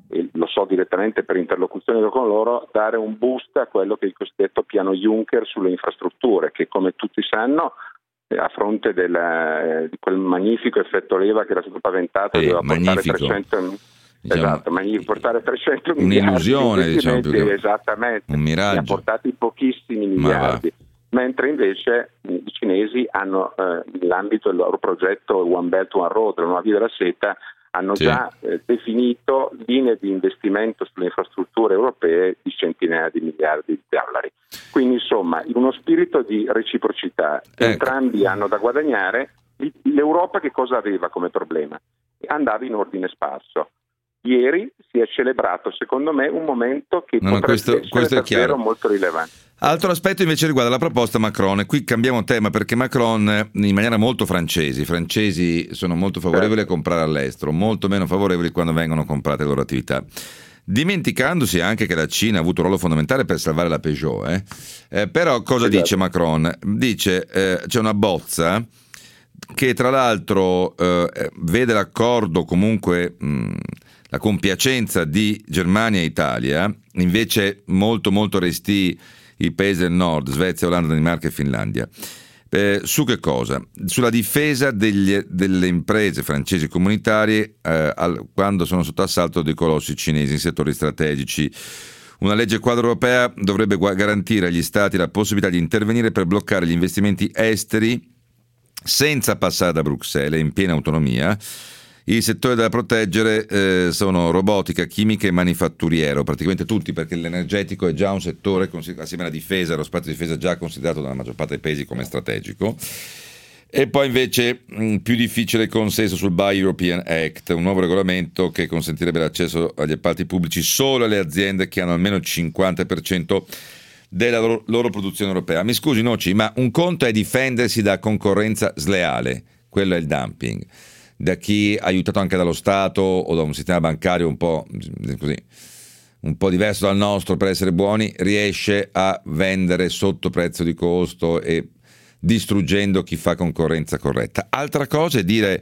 e lo so direttamente per interlocuzione con loro, dare un boost a quello che è il cosiddetto piano Juncker sulle infrastrutture, che come tutti sanno a fronte del, di quel magnifico effetto leva che era stato paventato, eh, doveva portare magnifico. trecento Diciamo, esatto, ma portare trecento un'illusione, miliardi diciamo, più che esattamente, un miraggio. ne ha portati pochissimi miliardi, mentre invece i cinesi hanno eh, nell'ambito del loro progetto One Belt One Road, la nuova via della seta, hanno sì. già eh, definito linee di investimento sulle infrastrutture europee di centinaia di miliardi di dollari. Quindi insomma, in uno spirito di reciprocità, ecco. entrambi hanno da guadagnare. L'Europa che cosa aveva come problema? Andava in ordine sparso. Ieri si è celebrato, secondo me, un momento che no, potrebbe questo, essere questo è davvero chiaro. molto rilevante. Altro aspetto invece riguarda la proposta Macron, e qui cambiamo tema perché Macron in maniera molto francese, i francesi sono molto favorevoli certo. a comprare all'estero, molto meno favorevoli quando vengono comprate le loro attività, dimenticandosi anche che la Cina ha avuto un ruolo fondamentale per salvare la Peugeot. Eh? Eh, però cosa esatto. dice Macron? Dice eh, c'è una bozza che tra l'altro eh, vede l'accordo comunque... Mh, la compiacenza di Germania e Italia, invece molto molto resti i paesi del nord, Svezia, Olanda, Danimarca e Finlandia. Eh, su che cosa? Sulla difesa degli, delle imprese francesi comunitarie eh, al, quando sono sotto assalto dei colossi cinesi in settori strategici. Una legge quadro europea dovrebbe garantire agli stati la possibilità di intervenire per bloccare gli investimenti esteri senza passare da Bruxelles, in piena autonomia. I settori da proteggere eh, sono robotica, chimica e manifatturiero, praticamente tutti, perché l'energetico è già un settore, assieme alla difesa, lo spazio di difesa già considerato dalla maggior parte dei paesi come strategico. E poi invece mh, più difficile il consenso sul Buy European Act, un nuovo regolamento che consentirebbe l'accesso agli appalti pubblici solo alle aziende che hanno almeno il cinquanta per cento della loro, loro produzione europea. Mi scusi Noci, ma un conto è difendersi da concorrenza sleale, quello è il dumping, da chi aiutato anche dallo Stato o da un sistema bancario un po' così, un po' diverso dal nostro per essere buoni, riesce a vendere sotto prezzo di costo e distruggendo chi fa concorrenza corretta. Altra cosa è dire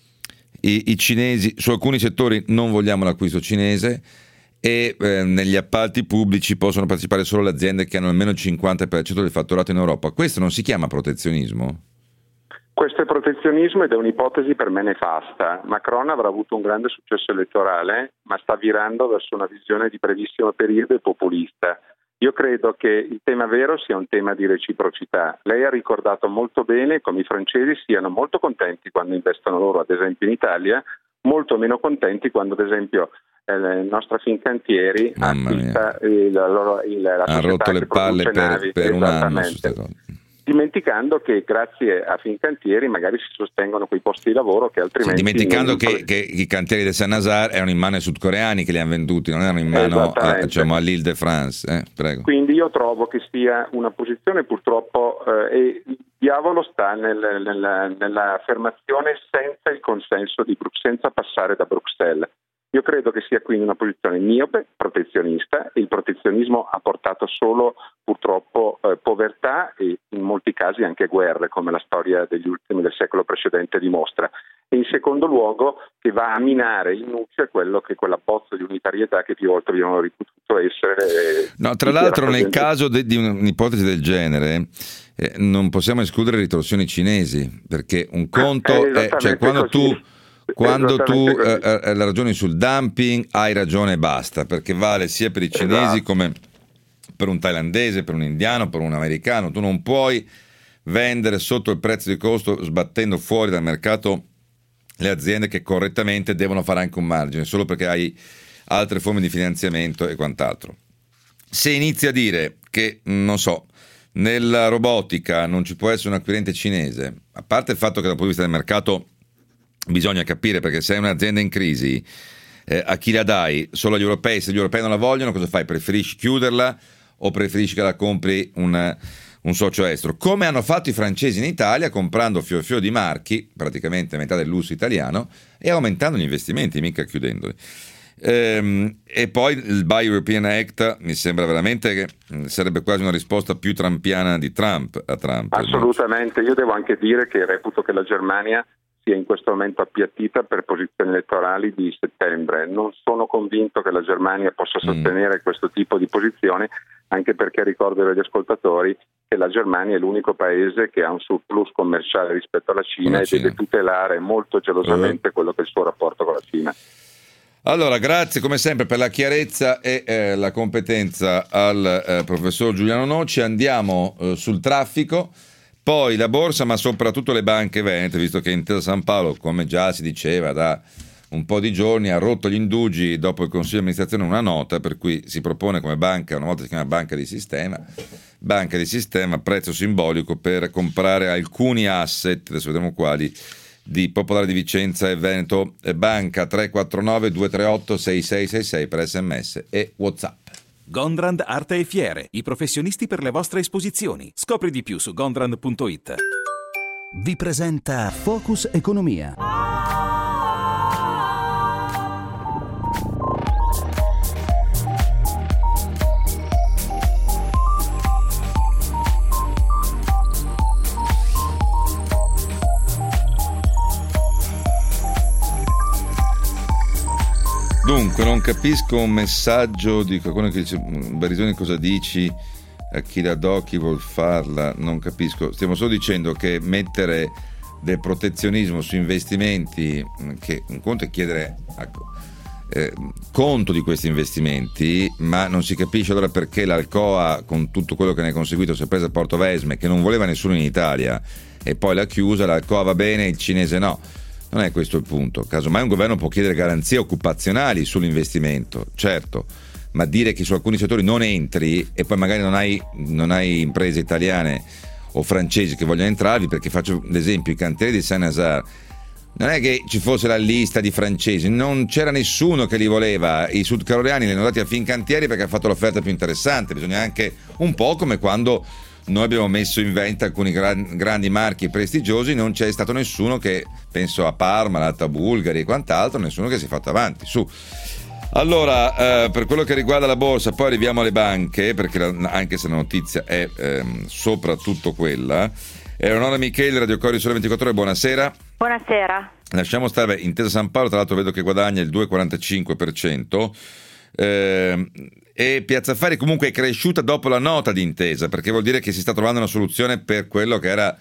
i, i cinesi, su alcuni settori non vogliamo l'acquisto cinese e eh, negli appalti pubblici possono partecipare solo le aziende che hanno almeno il cinquanta per cento del fatturato in Europa. Questo non si chiama protezionismo? Questo è protezionismo ed è un'ipotesi per me nefasta. Macron avrà avuto un grande successo elettorale, ma sta virando verso una visione di brevissimo periodo e populista. Io credo che il tema vero sia un tema di reciprocità. Lei ha ricordato molto bene come i francesi siano molto contenti quando investono loro, ad esempio in Italia, molto meno contenti quando, ad esempio, eh, il nostro Fincantieri acquista il, la, il, la ha rotto le palle per, navi, per un anno su sta cosa. Dimenticando che grazie a Fincantieri magari si sostengono quei posti di lavoro che altrimenti... Sì, dimenticando non... che, che i cantieri del Saint-Nazaire erano in mano ai sudcoreani che li hanno venduti, non erano in mano a, diciamo, all'Île de France. Eh, prego. Quindi io trovo che sia una posizione purtroppo, eh, e il diavolo sta nel, nel, nell'affermazione senza il consenso di Bruxelles, senza passare da Bruxelles. Io credo che sia quindi una posizione miope, protezionista, e il protezionismo ha portato solo purtroppo eh, povertà e in molti casi anche guerre, come la storia degli ultimi del secolo precedente dimostra. E in secondo luogo che va a minare in nuce quello che quella bozza di unitarietà che più volte abbiamo ripetuto essere. Eh, no, tra l'altro nel caso de, di un'ipotesi del genere eh, non possiamo escludere ritorsioni cinesi, perché un conto eh, è, cioè quando così. tu Quando tu eh, eh, la ragioni sul dumping hai ragione e basta, perché vale sia per i cinesi esatto. come per un thailandese, per un indiano, per un americano. Tu non puoi vendere sotto il prezzo di costo sbattendo fuori dal mercato le aziende che correttamente devono fare anche un margine solo perché hai altre forme di finanziamento e quant'altro. Se inizi a dire che, non so, nella robotica non ci può essere un acquirente cinese, a parte il fatto che dal punto di vista del mercato bisogna capire, perché se è un'azienda in crisi eh, a chi la dai? Solo agli europei? Se gli europei non la vogliono, cosa fai? Preferisci chiuderla o preferisci che la compri un, un socio estero? Come hanno fatto i francesi in Italia, comprando fior fior di marchi, praticamente metà del lusso italiano, e aumentando gli investimenti, mica chiudendoli. Ehm, e poi il Buy European Act mi sembra veramente che sarebbe quasi una risposta più trumpiana di Trump a Trump. Assolutamente, io devo anche dire che reputo che la Germania sia in questo momento appiattita per posizioni elettorali di settembre. Non sono convinto che la Germania possa sostenere mm. questo tipo di posizione, anche perché ricordo agli ascoltatori che la Germania è l'unico paese che ha un surplus commerciale rispetto alla Cina, e Cina. deve tutelare molto gelosamente uh. quello che è il suo rapporto con la Cina. Allora, grazie come sempre per la chiarezza e eh, la competenza al eh, professor Giuliano Noci. Andiamo eh, sul traffico, poi la borsa, ma soprattutto le banche venete, visto che Intesa Sanpaolo, come già si diceva da un po' di giorni, ha rotto gli indugi dopo il Consiglio di amministrazione una nota per cui si propone come banca, una volta si chiama banca di sistema, banca di sistema, prezzo simbolico per comprare alcuni asset, adesso vedremo quali, di Popolare di Vicenza e Veneto Banca. Tre quattro nove due tre otto sei sei sei sei per sms e WhatsApp. Gondrand Arte e Fiere, i professionisti per le vostre esposizioni. Scopri di più su gondrand punto it. Vi presenta Focus Economia. Dunque, non capisco un messaggio di qualcuno che dice: Barisoni, cosa dici a chi la do, chi vuol farla? Non capisco. Stiamo solo dicendo che mettere del protezionismo su investimenti, che un conto è chiedere eh, conto di questi investimenti, ma non si capisce allora perché l'Alcoa, con tutto quello che ne è conseguito, si è presa Portovesme, che non voleva nessuno in Italia, e poi l'ha chiusa. L'Alcoa va bene, il cinese no. Non è questo il punto. Casomai un governo può chiedere garanzie occupazionali sull'investimento, certo, ma dire che su alcuni settori non entri e poi magari non hai, non hai imprese italiane o francesi che vogliono entrarvi, perché faccio l'esempio, i cantieri di Saint-Nazaire, non è che ci fosse la lista di francesi, non c'era nessuno che li voleva, i sudcoreani li hanno dati a Fincantieri perché ha fatto l'offerta più interessante. Bisogna anche un po' come quando noi abbiamo messo in vendita alcuni gran, grandi marchi prestigiosi, non c'è stato nessuno che, penso a Parma, l'Alta Bulgari e quant'altro, nessuno che si è fatto avanti, su. Allora, eh, per quello che riguarda la borsa, poi arriviamo alle banche, perché la, anche se la notizia è ehm, soprattutto quella. Eleonora Micheli, Radio Corriere Sole ventiquattro Ore, buonasera. Buonasera. Lasciamo stare Intesa Sanpaolo, tra l'altro vedo che guadagna il due virgola quarantacinque per cento. Eh, e Piazza Affari comunque è cresciuta dopo la nota di Intesa, perché vuol dire che si sta trovando una soluzione per quello che era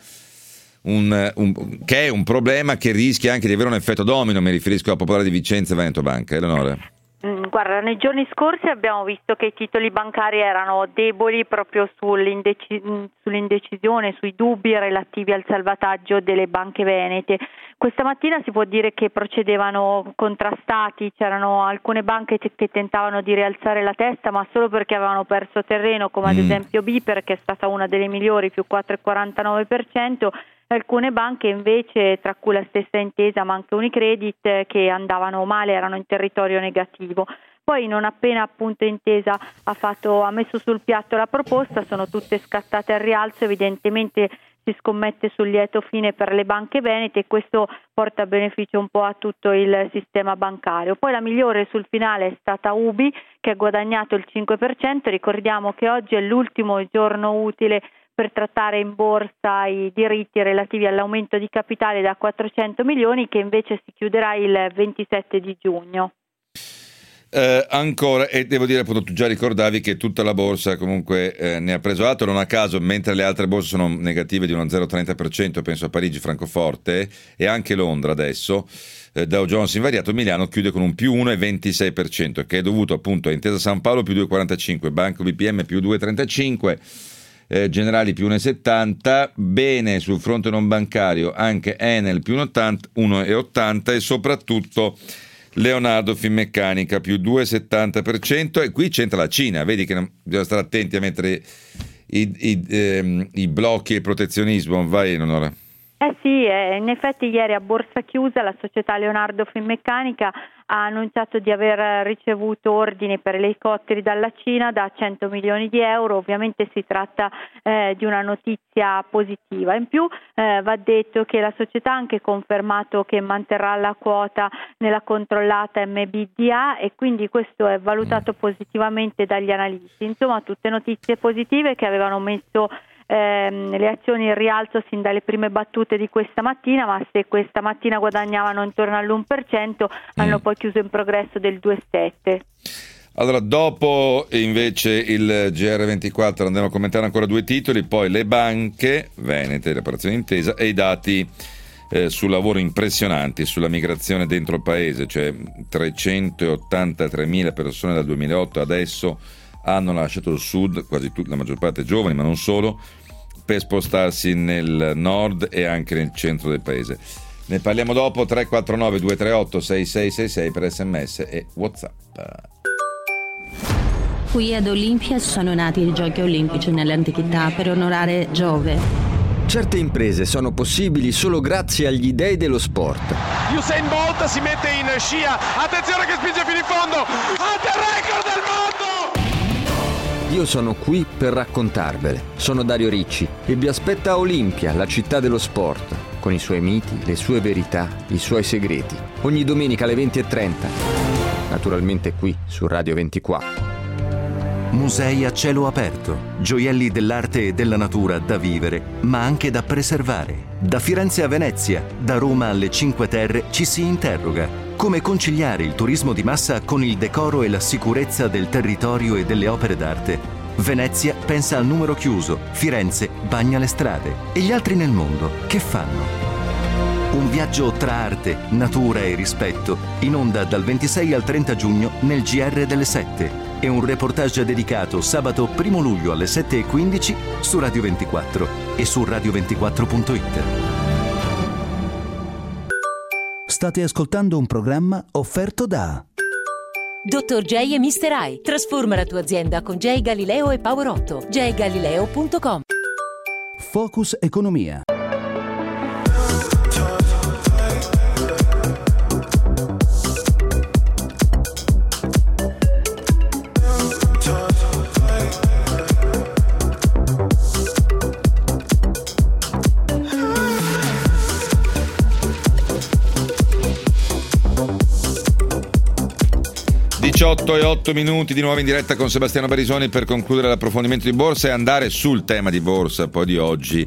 un, un che è un problema che rischia anche di avere un effetto domino. Mi riferisco a Popolare di Vicenza e Veneto Banca. Eleonora. Guarda, nei giorni scorsi abbiamo visto che i titoli bancari erano deboli proprio sull'indeci- sull'indecisione, sui dubbi relativi al salvataggio delle banche venete. Questa mattina si può dire che procedevano contrastati, c'erano alcune banche che tentavano di rialzare la testa, ma solo perché avevano perso terreno, come ad esempio Biper, che è stata una delle migliori, più quattro virgola quarantanove per cento. Alcune banche invece, tra cui la stessa Intesa ma anche Unicredit, che andavano male, erano in territorio negativo. Poi non appena appunto Intesa ha, fatto, ha messo sul piatto la proposta, sono tutte scattate al rialzo. Evidentemente si scommette sul lieto fine per le banche venete e questo porta beneficio un po' a tutto il sistema bancario. Poi la migliore sul finale è stata Ubi, che ha guadagnato il cinque per cento. Ricordiamo che oggi è l'ultimo giorno utile per trattare in borsa i diritti relativi all'aumento di capitale da quattrocento milioni, che invece si chiuderà il ventisette di giugno. Eh, ancora, e devo dire, appunto, tu già ricordavi che tutta la borsa comunque eh, ne ha preso atto, non a caso, mentre le altre borse sono negative di uno zero virgola trenta per cento, penso a Parigi, Francoforte e anche Londra adesso. eh, Dow Jones invariato, Milano chiude con un più uno virgola ventisei per cento, che è dovuto appunto a Intesa Sanpaolo più due virgola quarantacinque, Banco B P M più due virgola trentacinque, Eh, Generali più uno virgola settanta, bene sul fronte non bancario anche Enel più uno virgola ottanta e soprattutto Leonardo Finmeccanica più due virgola settanta per cento. E qui c'entra la Cina, vedi che non, bisogna stare attenti a mettere i, i, ehm, i blocchi e il protezionismo. Vai, Eleonora. Eh sì, eh, in effetti ieri a borsa chiusa la società Leonardo Finmeccanica ha annunciato di aver ricevuto ordini per elicotteri dalla Cina da cento milioni di euro. Ovviamente si tratta eh, di una notizia positiva. In più eh, va detto che la società ha anche confermato che manterrà la quota nella controllata M B D A e quindi questo è valutato positivamente dagli analisti. Insomma, tutte notizie positive che avevano messo ehm, le azioni in rialzo sin dalle prime battute di questa mattina, ma se questa mattina guadagnavano intorno all'uno per cento hanno mm. poi chiuso in progresso del due virgola sette. Allora, dopo invece il G R ventiquattro andiamo a commentare ancora due titoli, poi le banche venete, le operazioni intesa e i dati eh, sul lavoro impressionanti, sulla migrazione dentro il paese, cioè trecentottantatremila persone dal duemilaotto adesso hanno lasciato il sud, quasi tutti, la maggior parte giovani ma non solo, per spostarsi nel nord e anche nel centro del paese. Ne parliamo dopo. Tre quattro nove due tre otto sei sei sei sei per sms e WhatsApp. Qui ad Olimpia sono nati i Giochi Olimpici nell'antichità per onorare Giove. Certe imprese sono possibili solo grazie agli dei dello sport. Usain Bolt si mette in scia, attenzione che spinge fino in fondo, ante record del mondo! Io sono qui per raccontarvele. Sono Dario Ricci e vi aspetta a Olimpia, la città dello sport, con i suoi miti, le sue verità, i suoi segreti. Ogni domenica alle venti e trenta. Naturalmente qui su Radio ventiquattro. Musei a cielo aperto, gioielli dell'arte e della natura da vivere, ma anche da preservare. Da Firenze a Venezia, da Roma alle Cinque Terre ci si interroga. Come conciliare il turismo di massa con il decoro e la sicurezza del territorio e delle opere d'arte? Venezia pensa al numero chiuso, Firenze bagna le strade. E gli altri nel mondo che fanno? Un viaggio tra arte, natura e rispetto, in onda dal ventisei al trenta giugno nel G R delle sette. E un reportage dedicato sabato primo luglio alle sette e quindici su Radio ventiquattro e su radio ventiquattro punto it. State ascoltando un programma offerto da Dottor J e mister I. Trasforma la tua azienda con J Galileo e Power otto. j galileo punto com. Focus Economia. diciotto e otto minuti di nuovo in diretta con Sebastiano Barisoni per concludere l'approfondimento di borsa e andare sul tema di borsa poi di oggi,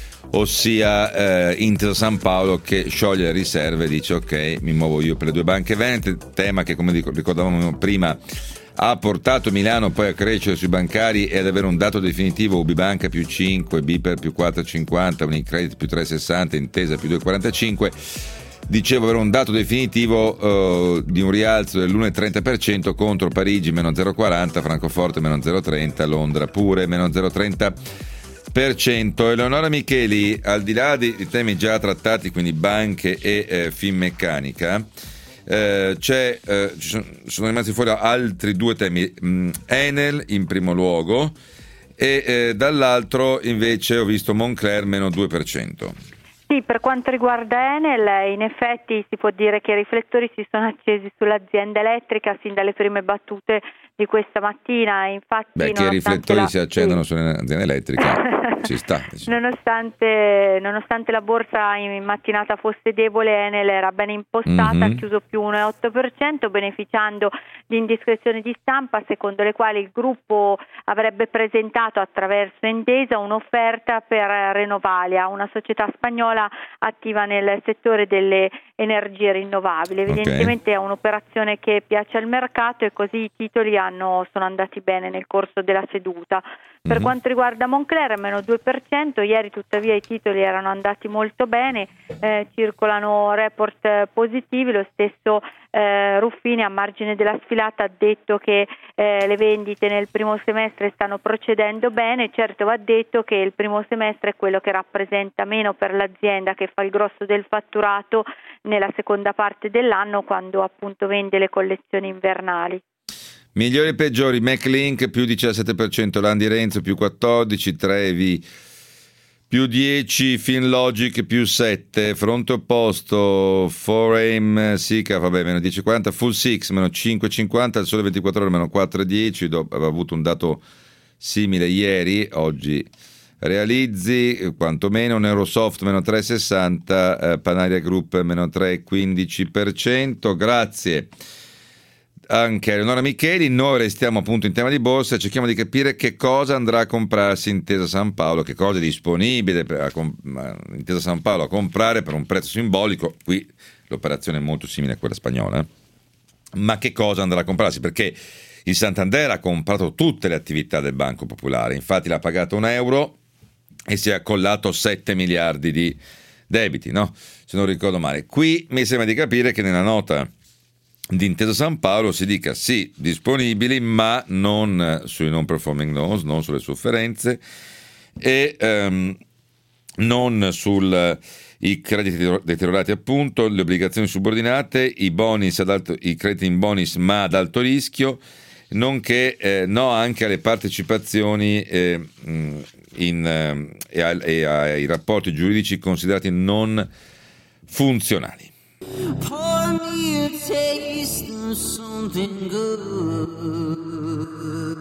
ossia eh, Intesa San Paolo che scioglie le riserve e dice ok, mi muovo io per le due banche venete, tema che come ricordavamo prima ha portato Milano poi a crescere sui bancari e ad avere un dato definitivo, Ubibanca più cinque, Biper più quattro virgola cinquanta, Unicredit più tre virgola sessanta, Intesa più due virgola quarantacinque. Dicevo avere un dato definitivo uh, di un rialzo dell'uno virgola trenta per cento contro Parigi meno zero virgola quaranta, Francoforte meno zero virgola trenta, Londra pure meno zero virgola trenta per cento. Eleonora Micheli, al di là dei temi già trattati, quindi banche e eh, Finmeccanica, eh, c'è, eh, ci sono, sono rimasti fuori altri due temi, mm, Enel in primo luogo e eh, dall'altro invece ho visto Moncler meno due per cento. Sì, per quanto riguarda Enel, in effetti si può dire che i riflettori si sono accesi sull'azienda elettrica sin dalle prime battute di questa mattina. Infatti, beh, che i riflettori la... si accendono sì. sull'azienda elettrica ci sta. Nonostante, nonostante la borsa in mattinata fosse debole, Enel era ben impostata, mm-hmm. ha chiuso più uno virgola otto per cento, beneficiando di indiscrezioni di stampa secondo le quali il gruppo avrebbe presentato attraverso Endesa un'offerta per Renovalia, una società spagnola attiva nel settore delle energie rinnovabili. Evidentemente okay. È un'operazione che piace al mercato e così i titoli hanno, sono andati bene nel corso della seduta. Per mm-hmm. quanto riguarda Moncler, meno due per cento, ieri tuttavia i titoli erano andati molto bene, eh, circolano report positivi, lo stesso eh, Ruffini a margine della sfilata ha detto che eh, le vendite nel primo semestre stanno procedendo bene, certo va detto che il primo semestre è quello che rappresenta meno per l'azienda che fa il grosso del fatturato nella seconda parte dell'anno quando appunto vende le collezioni invernali. Migliori e peggiori, MacLink più diciassette per cento, Landi Renzo più quattordici, Trevi più dieci, Finlogic più sette, fronte opposto, Foreign Sica, vabbè, meno dieci virgola quaranta, Full Six meno cinque virgola cinquanta, il Sole ventiquattro ore meno quattro virgola dieci, aveva avuto un dato simile ieri, oggi Realizzi quantomeno, Neurosoft meno tre virgola sessanta, eh, Panaria Group meno tre virgola quindici per cento, grazie anche Eleonora Micheli. Noi restiamo appunto in tema di borsa e cerchiamo di capire che cosa andrà a comprarsi Intesa San Paolo, che cosa è disponibile per a, Intesa San Paolo a comprare per un prezzo simbolico. Qui l'operazione è molto simile a quella spagnola, eh? Ma che cosa andrà a comprarsi? Perché il Santander ha comprato tutte le attività del Banco Popolare, infatti l'ha pagato un euro e si è accollato sette miliardi di debiti, no? Se non ricordo male. Qui mi sembra di capire che nella nota di Intesa San Paolo si dica sì, disponibili, ma non sui non performing loans, non sulle sofferenze e um, non sul i crediti deteriorati, appunto, le obbligazioni subordinate, i bonus ad alto, i crediti in bonus ma ad alto rischio, nonché eh, no anche alle partecipazioni eh, in, eh, e, a, e ai rapporti giuridici considerati non funzionali. Pour me a taste of something good.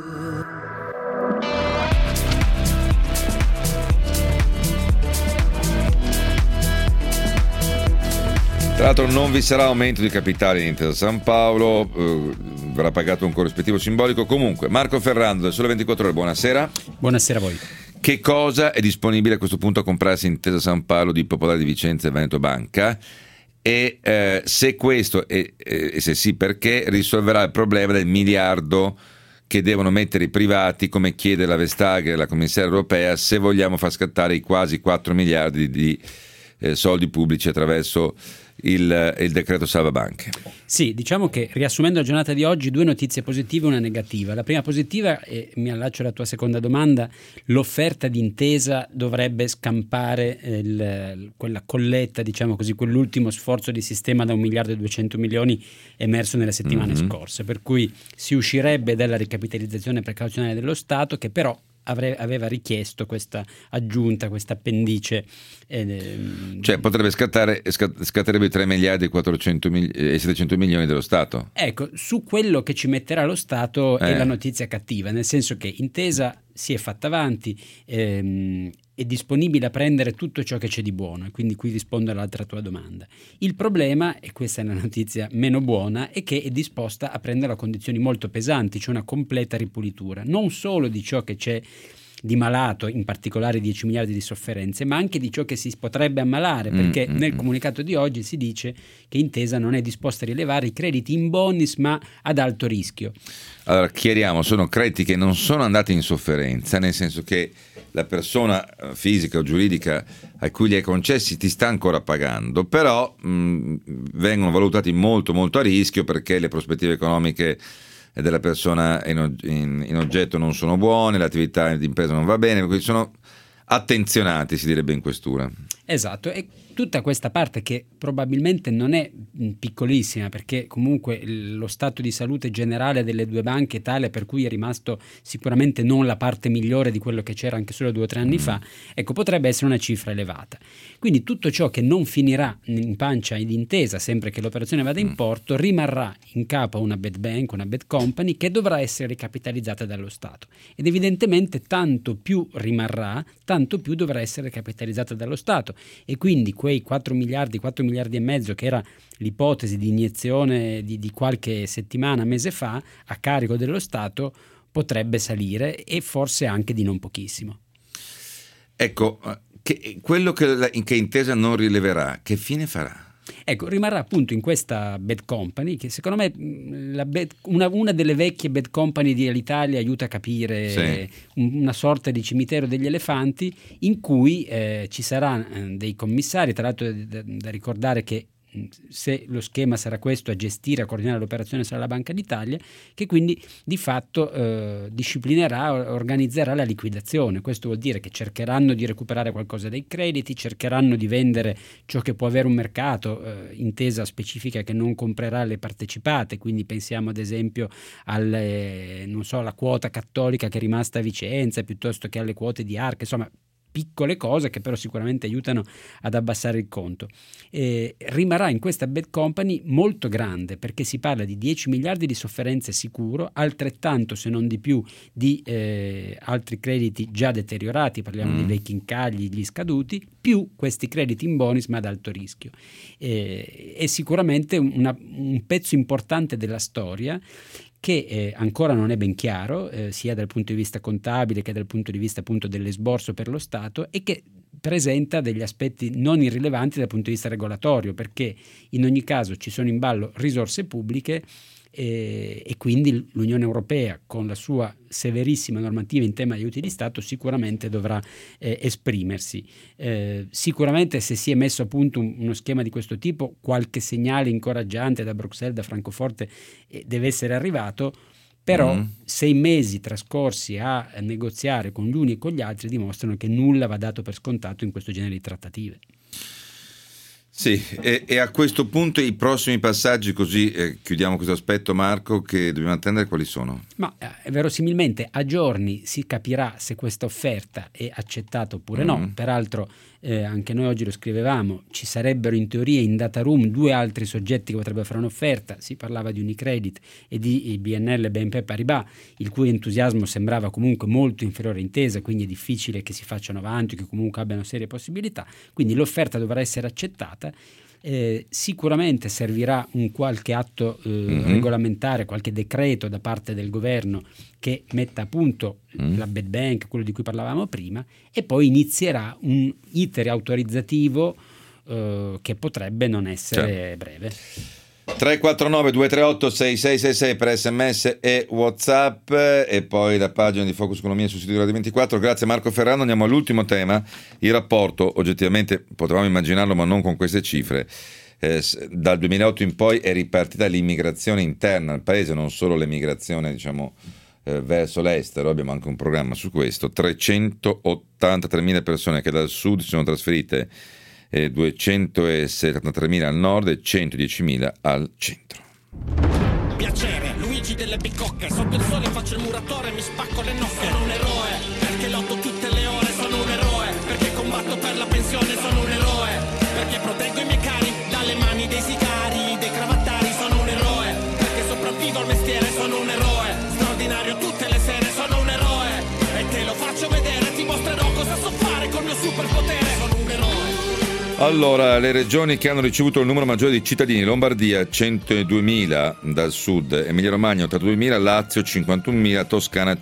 Tra l'altro non vi sarà aumento di capitale in Intesa San Paolo, eh, verrà pagato un corrispettivo simbolico. Comunque, Marco Ferrando del Sole ventiquattro Ore, buonasera. Buonasera a voi. Che cosa è disponibile a questo punto a comprarsi Intesa San Paolo di Popolare di Vicenza e Veneto Banca? E eh, se questo, e, e se sì perché, risolverà il problema del miliardo che devono mettere i privati, come chiede la Vestager, la commissaria europea, se vogliamo far scattare i quasi quattro miliardi di eh, soldi pubblici attraverso il, il decreto salvabanche. Sì, diciamo che riassumendo la giornata di oggi, due notizie positive e una negativa. La prima positiva, e mi allaccio alla tua seconda domanda, l'offerta di Intesa dovrebbe scampare il, quella colletta, diciamo così, quell'ultimo sforzo di sistema da un miliardo e duecento milioni emerso nelle settimane mm-hmm. scorse, per cui si uscirebbe dalla ricapitalizzazione precauzionale dello Stato, che però aveva richiesto questa aggiunta, questa appendice. Eh, cioè potrebbe scattare, scatterebbe tre miliardi e quattrocento e settecento milioni dello Stato. Ecco, su quello che ci metterà lo Stato eh. è la notizia cattiva, nel senso che Intesa si è fatta avanti, ehm, è disponibile a prendere tutto ciò che c'è di buono, e quindi qui rispondo all'altra tua domanda. Il problema, e questa è la notizia meno buona, è che è disposta a prendere a condizioni molto pesanti, cioè una completa ripulitura, non solo di ciò che c'è di malato, in particolare dieci miliardi di sofferenze, ma anche di ciò che si potrebbe ammalare, perché mm, nel mm, comunicato di oggi si dice che Intesa non è disposta a rilevare i crediti in bonus ma ad alto rischio. Allora, chiariamo, sono crediti che non sono andati in sofferenza, nel senso che la persona fisica o giuridica a cui li hai concessi ti sta ancora pagando, però mh, vengono valutati molto molto a rischio perché le prospettive economiche della persona in, in, in oggetto non sono buone, l'attività di impresa non va bene, quindi sono attenzionati, si direbbe in questura. Esatto, e tutta questa parte che probabilmente non è piccolissima, perché comunque lo stato di salute generale delle due banche è tale per cui è rimasto sicuramente non la parte migliore di quello che c'era anche solo due o tre anni mm. fa, ecco, potrebbe essere una cifra elevata. Quindi tutto ciò che non finirà in pancia ed Intesa, sempre che l'operazione vada in porto, rimarrà in capo a una bad bank, una bad company, che dovrà essere ricapitalizzata dallo Stato. Ed evidentemente tanto più rimarrà, tanto più dovrà essere capitalizzata dallo Stato, e quindi quei quattro miliardi, quattro miliardi e mezzo che era l'ipotesi di iniezione di, di qualche settimana, mese fa, a carico dello Stato, potrebbe salire, e forse anche di non pochissimo. Ecco, che, quello che, che Intesa non rileverà, che fine farà? Ecco, rimarrà appunto in questa bad company, che secondo me la bad, una, una delle vecchie bad company dell'Italia aiuta a capire sì. una sorta di cimitero degli elefanti, in cui eh, ci saranno eh, dei commissari, tra l'altro da, da ricordare che se lo schema sarà questo, a gestire, a coordinare l'operazione sarà la Banca d'Italia, che quindi di fatto eh, disciplinerà, organizzerà la liquidazione. Questo vuol dire che cercheranno di recuperare qualcosa dai crediti, cercheranno di vendere ciò che può avere un mercato, eh, Intesa specifica che non comprerà le partecipate, quindi pensiamo ad esempio alle, non so, alla quota cattolica che è rimasta a Vicenza, piuttosto che alle quote di Arca, insomma piccole cose che però sicuramente aiutano ad abbassare il conto. Eh, rimarrà in questa bad company molto grande, perché si parla di dieci miliardi di sofferenze sicuro, altrettanto se non di più di eh, altri crediti già deteriorati, parliamo mm. di vecchi incagli, gli scaduti, più questi crediti in bonus ma ad alto rischio. Eh, è sicuramente una, un pezzo importante della storia che eh, ancora non è ben chiaro, eh, sia dal punto di vista contabile che dal punto di vista appunto dell'esborso per lo Stato, e che presenta degli aspetti non irrilevanti dal punto di vista regolatorio, perché in ogni caso ci sono in ballo risorse pubbliche eh, e quindi l'Unione Europea, con la sua severissima normativa in tema di aiuti di Stato, sicuramente dovrà eh, esprimersi. Eh, sicuramente se si è messo a punto un, uno schema di questo tipo, qualche segnale incoraggiante da Bruxelles, da Francoforte eh, deve essere arrivato, però mm. sei mesi trascorsi a negoziare con gli uni e con gli altri dimostrano che nulla va dato per scontato in questo genere di trattative. Sì, e, e a questo punto i prossimi passaggi, così eh, chiudiamo questo aspetto, Marco, che dobbiamo attendere, quali sono? Ma eh, verosimilmente a giorni si capirà se questa offerta è accettata oppure mm. no. Peraltro eh, anche noi oggi lo scrivevamo, ci sarebbero in teoria in data room due altri soggetti che potrebbero fare un'offerta. Si parlava di Unicredit e di B N L B N P Paribas, il cui entusiasmo sembrava comunque molto inferiore a Intesa, quindi è difficile che si facciano avanti, che comunque abbiano serie possibilità. Quindi l'offerta dovrà essere accettata. Eh, sicuramente servirà un qualche atto eh, mm-hmm. regolamentare, qualche decreto da parte del governo che metta a punto mm. la bad bank, quello di cui parlavamo prima, e poi inizierà un iter autorizzativo eh, che potrebbe non essere certo. breve. tre quattro nove due tre otto sei sei sei sei per sms e WhatsApp, e poi la pagina di Focus Economia sul sito di Radio ventiquattro. Grazie Marco Ferrando. Andiamo all'ultimo tema, il rapporto. Oggettivamente potevamo immaginarlo, ma non con queste cifre. Eh, dal duemilaotto in poi è ripartita l'immigrazione interna al paese, non solo l'emigrazione, diciamo, eh, verso l'estero. Abbiamo anche un programma su questo. trecentottantatremila persone che dal sud si sono trasferite, e duecentosettantatremila al nord e centodiecimila al centro. Piacere, Luigi delle Bicocche, sotto il sole faccio il muratore, mi spacco le nocche. Sono un eroe, perché lotto tutte le ore, sono un eroe, perché combatto per la pensione, sono un eroe, perché proteggo i miei cari dalle mani dei sicari, dei cravattari, sono un eroe, perché sopravvivo al mestiere, sono un eroe, straordinario tutte le sere, sono un eroe, e te lo faccio vedere, ti mostrerò cosa so fare col mio superpotere, sono un eroe. Allora, le regioni che hanno ricevuto il numero maggiore di cittadini: Lombardia centoduemila dal sud, Emilia Romagna ottantaduemila, Lazio cinquantunomila, Toscana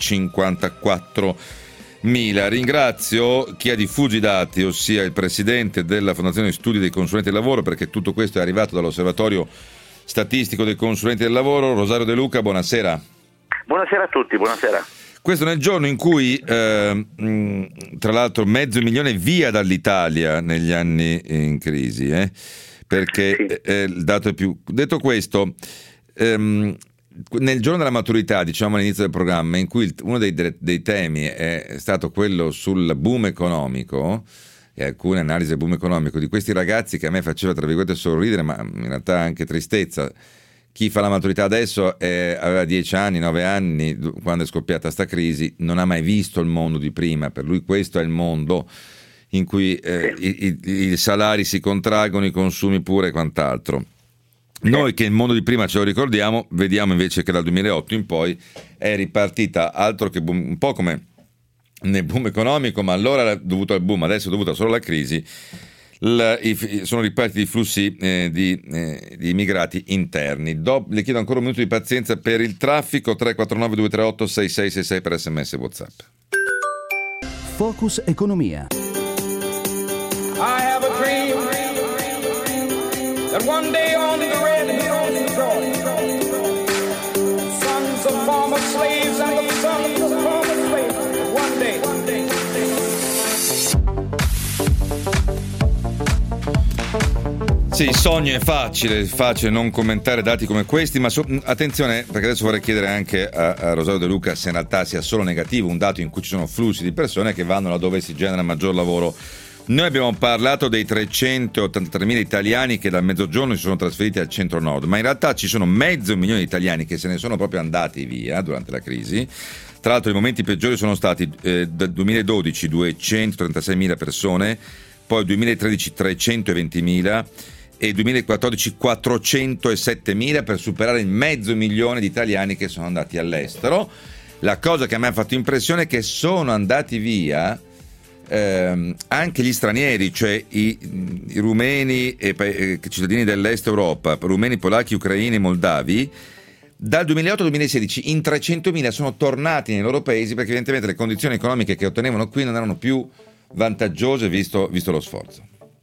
cinquantaquattromila. Ringrazio chi ha diffuso i dati, ossia il presidente della Fondazione Studi dei Consulenti del Lavoro, perché tutto questo è arrivato dall'Osservatorio Statistico dei Consulenti del Lavoro. Rosario De Luca, buonasera. Buonasera a tutti, buonasera. Questo nel giorno in cui, eh, tra l'altro, mezzo milione via dall'Italia negli anni in crisi, eh? Perché sì. eh, il dato è più... Detto questo, ehm, nel giorno della maturità, diciamo all'inizio del programma, in cui uno dei, dei temi è stato quello sul boom economico, e alcune analisi del boom economico di questi ragazzi, che a me faceva, tra virgolette, sorridere, ma in realtà anche tristezza. Chi fa la maturità adesso eh, aveva dieci anni, nove anni quando è scoppiata sta crisi, non ha mai visto il mondo di prima. Per lui questo è il mondo in cui eh, i, i, i salari si contraggono, i consumi pure e quant'altro. Noi che il mondo di prima ce lo ricordiamo, vediamo invece che dal duemilaotto in poi è ripartita altro che boom, un po' come nel boom economico, ma allora dovuto al boom, adesso dovuto solo alla crisi. La, i, sono ripartiti i flussi eh, di, eh, di immigrati interni. Do, le chiedo ancora un minuto di pazienza per il traffico. Tre quattro nove due tre otto sei sei sei sei per sms e WhatsApp. Focus Economia. I have a dream that one day on the red hills of Georgia, sons of former slaves and the sons of former slaves, one day, one day. Sì, il sogno è facile, è facile non commentare dati come questi, ma so, attenzione, perché adesso vorrei chiedere anche a, a Rosario De Luca se in realtà sia solo negativo un dato in cui ci sono flussi di persone che vanno laddove si genera maggior lavoro. Noi abbiamo parlato dei trecentottantatremila italiani che dal mezzogiorno si sono trasferiti al centro-nord, ma in realtà ci sono mezzo milione di italiani che se ne sono proprio andati via durante la crisi, Tra l'altro i momenti peggiori sono stati eh, dal duemiladodici duecentotrentasei persone, poi duemilatredici trecentoventimila e duemilaquattordici quattrocentosettemila, per superare il mezzo milione di italiani che sono andati all'estero. La cosa che a me ha fatto impressione è che sono andati via ehm, anche gli stranieri, cioè i, i rumeni e eh, cittadini dell'est Europa, rumeni, polacchi, ucraini, moldavi. Dal duemilaotto al duemilasedici in trecentomila sono tornati nei loro paesi, perché evidentemente le condizioni economiche che ottenevano qui non erano più vantaggiose visto, visto lo sforzo.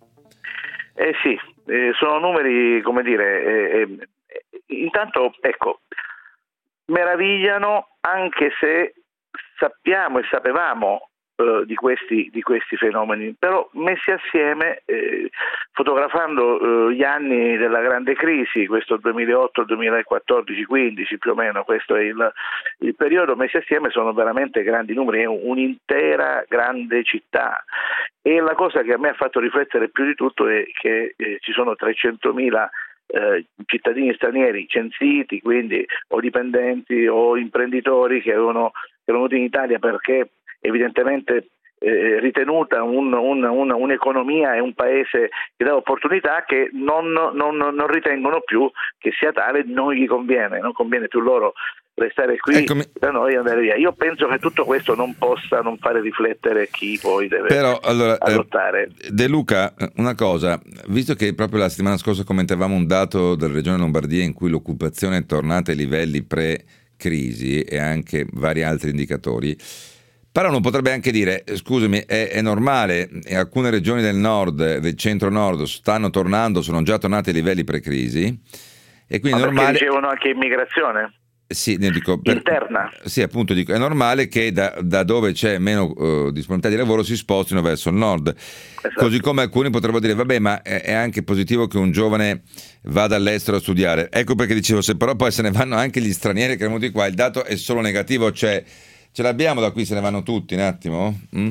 Eh sì, eh, sono numeri, come dire, eh, eh, intanto ecco, meravigliano, anche se sappiamo e sapevamo eh, di questi di questi fenomeni, però messi assieme, eh, fotografando eh, gli anni della grande crisi, questo duemilaotto, duemilaquattordici, quindici più o meno, questo è il, il periodo, messi assieme sono veramente grandi numeri, è un'intera grande città. E la cosa che a me ha fatto riflettere più di tutto è che eh, ci sono trecentomila eh, cittadini stranieri censiti, quindi o dipendenti o imprenditori che avevano che erano venuti in Italia perché evidentemente eh, ritenuta un, un, un, un'economia e un paese che dà opportunità, che non, non, non ritengono più che sia tale, non gli conviene, non conviene più loro restare qui, eccomi, da noi andare via. Io penso che tutto questo non possa non fare riflettere chi poi deve Però, allora, adottare. Eh, De Luca, una cosa, visto che proprio la settimana scorsa commentavamo un dato della regione Lombardia in cui l'occupazione è tornata ai livelli pre-crisi e anche vari altri indicatori, però uno potrebbe anche dire, scusami, è, è normale, alcune regioni del nord, del centro-nord stanno tornando, sono già tornate ai livelli pre-crisi, e quindi Ma è normale... ricevono anche immigrazione? Sì, ne dico, per, interna. Sì, appunto, dico, è normale che da, da dove c'è meno uh, disponibilità di lavoro si spostino verso il nord. Esatto. Così come alcuni potrebbero dire, vabbè, ma è, è anche positivo che un giovane vada all'estero a studiare. Ecco perché dicevo, se però poi se ne vanno anche gli stranieri che sono venuti qua, il dato è solo negativo, cioè ce l'abbiamo da qui, se ne vanno tutti, un attimo? Mm?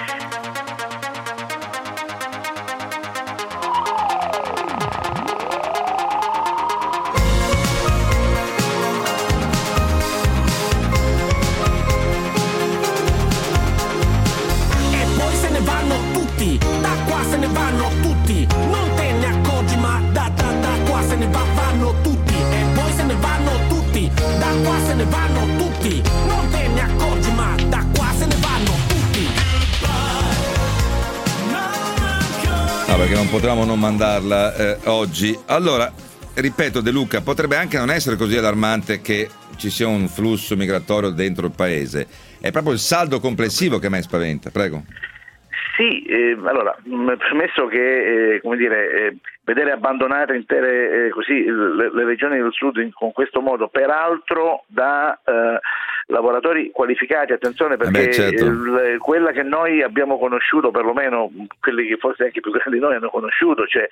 Perché non potevamo non mandarla eh, oggi. Allora, ripeto, De Luca, potrebbe anche non essere così allarmante che ci sia un flusso migratorio dentro il paese, è proprio il saldo complessivo che a me spaventa. Prego. Sì, eh, allora, premesso che eh, come dire, eh, vedere abbandonate intere eh, così le, le regioni del sud in, con questo modo, peraltro da eh, lavoratori qualificati, attenzione, perché eh beh, certo. il, quella che noi abbiamo conosciuto, perlomeno quelli che forse anche più grandi di noi hanno conosciuto, cioè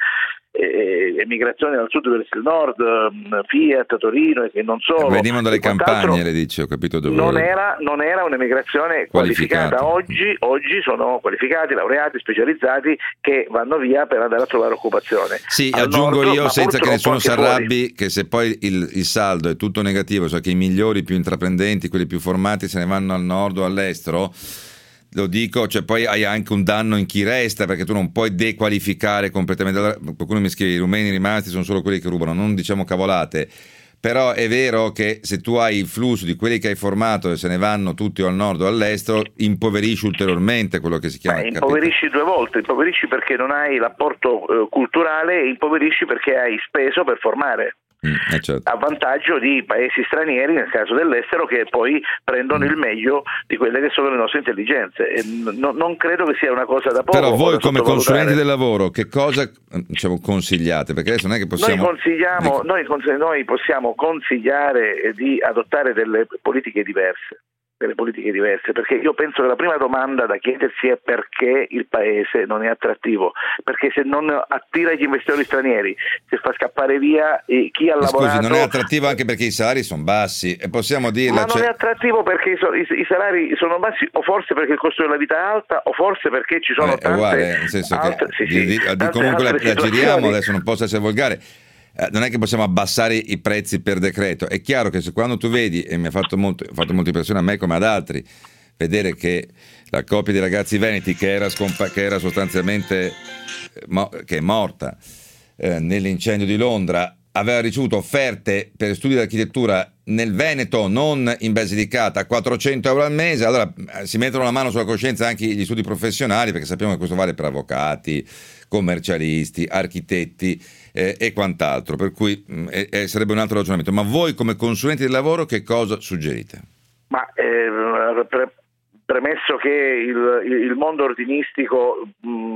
eh, emigrazione dal sud verso il nord, Fiat, Torino e che non solo. Venivano dalle campagne, le dice, ho capito dove. Non era, non era un'emigrazione qualificata. qualificata. Oggi, oggi sono qualificati, laureati, specializzati che vanno via per andare a trovare occupazione. Sì, Al aggiungo nord, io, senza che nessuno si arrabbi, fuori. Che se poi il, il saldo è tutto negativo, cioè che i migliori, più intraprendenti, quelli più formati se ne vanno al nord o all'estero, lo dico, cioè poi hai anche un danno in chi resta, perché tu non puoi dequalificare completamente. Qualcuno mi scrive, i rumeni rimasti sono solo quelli che rubano, non diciamo cavolate, però è vero che se tu hai il flusso di quelli che hai formato e se ne vanno tutti o al nord o all'estero, impoverisci ulteriormente quello che si chiama. Beh, impoverisci due volte, impoverisci perché non hai l'apporto eh, culturale e impoverisci perché hai speso per formare. Mm, eh certo. A vantaggio di paesi stranieri, nel caso dell'estero, che poi prendono mm. il meglio di quelle che sono le nostre intelligenze. E no, non credo che sia una cosa da poco. Però voi come consulenti del lavoro che cosa, diciamo, consigliate? Perché adesso non è che possiamo... Noi consigliamo, noi, noi possiamo consigliare di adottare delle politiche diverse. delle politiche diverse, perché io penso che la prima domanda da chiedersi è perché il paese non è attrattivo, perché se non attira gli investitori stranieri, se fa scappare via eh, chi ha lavorato. Scusi, non è attrattivo anche perché i salari sono bassi, e possiamo dirla. Ma cioè... non è attrattivo perché i, i, i salari sono bassi, o forse perché il costo della vita è alta, o forse perché ci sono eh, tante uguale, nel senso altre, che sì, di, di, sì, di, comunque la, la giriamo, adesso non posso essere volgare. eh, non è che possiamo abbassare i prezzi per decreto. È chiaro che se quando tu vedi, e mi ha fatto molto, ha fatto molta impressione a me come ad altri, vedere che la coppia di ragazzi veneti che era, scompa- che era sostanzialmente mo- che è morta eh, nell'incendio di Londra aveva ricevuto offerte per studi di architettura nel Veneto, non in Basilicata, a quattrocento euro al mese, allora si mettono la mano sulla coscienza anche gli studi professionali, perché sappiamo che questo vale per avvocati, commercialisti, architetti eh, e quant'altro, per cui mh, eh, sarebbe un altro ragionamento. Ma voi come consulenti del lavoro che cosa suggerite? Ma eh, pre- premesso che il, il mondo ordinistico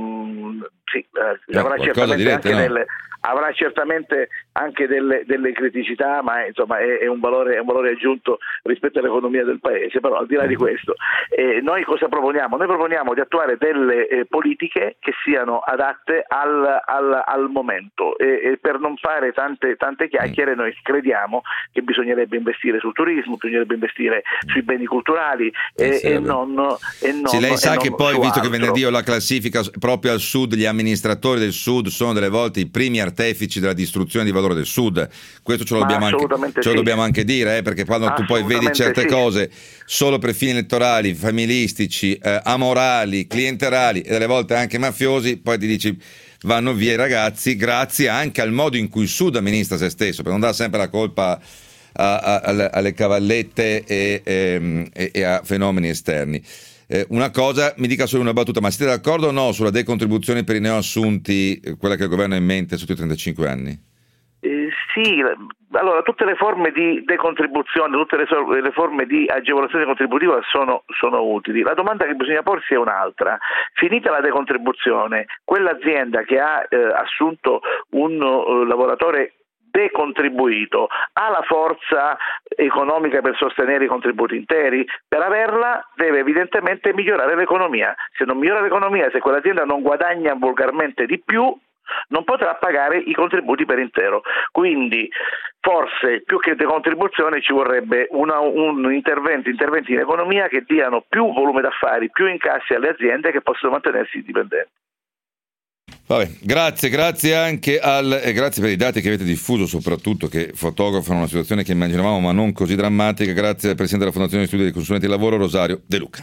mh, sì, eh, avrà certamente direte, anche no? delle avrà certamente anche delle, delle criticità, ma insomma è, è, un valore, è un valore aggiunto rispetto all'economia del paese. Però al di là di questo, eh, noi cosa proponiamo? Noi proponiamo di attuare delle eh, politiche che siano adatte al, al, al momento, e, e per non fare tante, tante chiacchiere noi crediamo che bisognerebbe investire sul turismo, bisognerebbe investire sui beni culturali e, e, non, e non sì, lei sa che poi, visto altro. che venerdì ho la classifica proprio al sud, gli amministratori del sud sono delle volte i primi artefici della distruzione di valore del sud. Questo ce lo, dobbiamo anche, ce lo sì. dobbiamo anche dire, eh, perché quando tu poi vedi certe sì. cose solo per fini elettorali, familistici, eh, amorali, clienterali e delle volte anche mafiosi, poi ti dici vanno via i ragazzi grazie anche al modo in cui il sud amministra se stesso, per non dare sempre la colpa a, a, a, alle cavallette e, e, e a fenomeni esterni. Eh, una cosa, mi dica solo una battuta, ma siete d'accordo o no sulla decontribuzione per i neoassunti, quella che il governo ha in mente sotto i trentacinque anni? Eh, sì, allora tutte le forme di decontribuzione, tutte le, so- le forme di agevolazione contributiva sono, sono utili. La domanda che bisogna porsi è un'altra. Finita la decontribuzione, quell'azienda che ha eh, assunto un uh, lavoratore decontribuito ha la forza economica per sostenere i contributi interi? Per averla deve evidentemente migliorare l'economia. Se non migliora l'economia, se quell'azienda non guadagna volgarmente di più, non potrà pagare i contributi per intero. Quindi forse più che decontribuzione ci vorrebbe una, un intervento, interventi in economia che diano più volume d'affari, più incassi alle aziende che possono mantenersi indipendenti. Vabbè, grazie, grazie anche al e grazie per i dati che avete diffuso, soprattutto che fotografano una situazione che immaginavamo ma non così drammatica. Grazie al Presidente della Fondazione di Studi dei Consulenti del Lavoro, Rosario De Luca.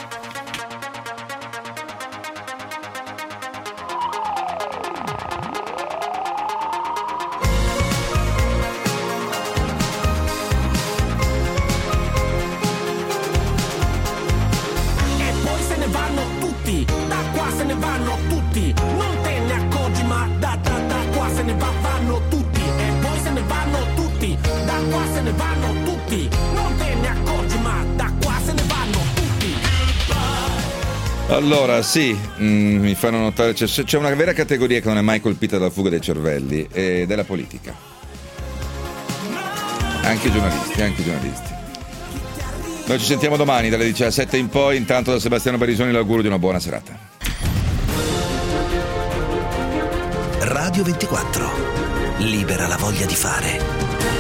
Allora sì, mm, mi fanno notare c'è, c'è una vera categoria che non è mai colpita dalla fuga dei cervelli, ed è la politica. Anche i giornalisti, anche i giornalisti. Noi ci sentiamo domani dalle diciassette in poi. Intanto da Sebastiano Barisoni l'augurio di una buona serata. Radio ventiquattro, libera la voglia di fare.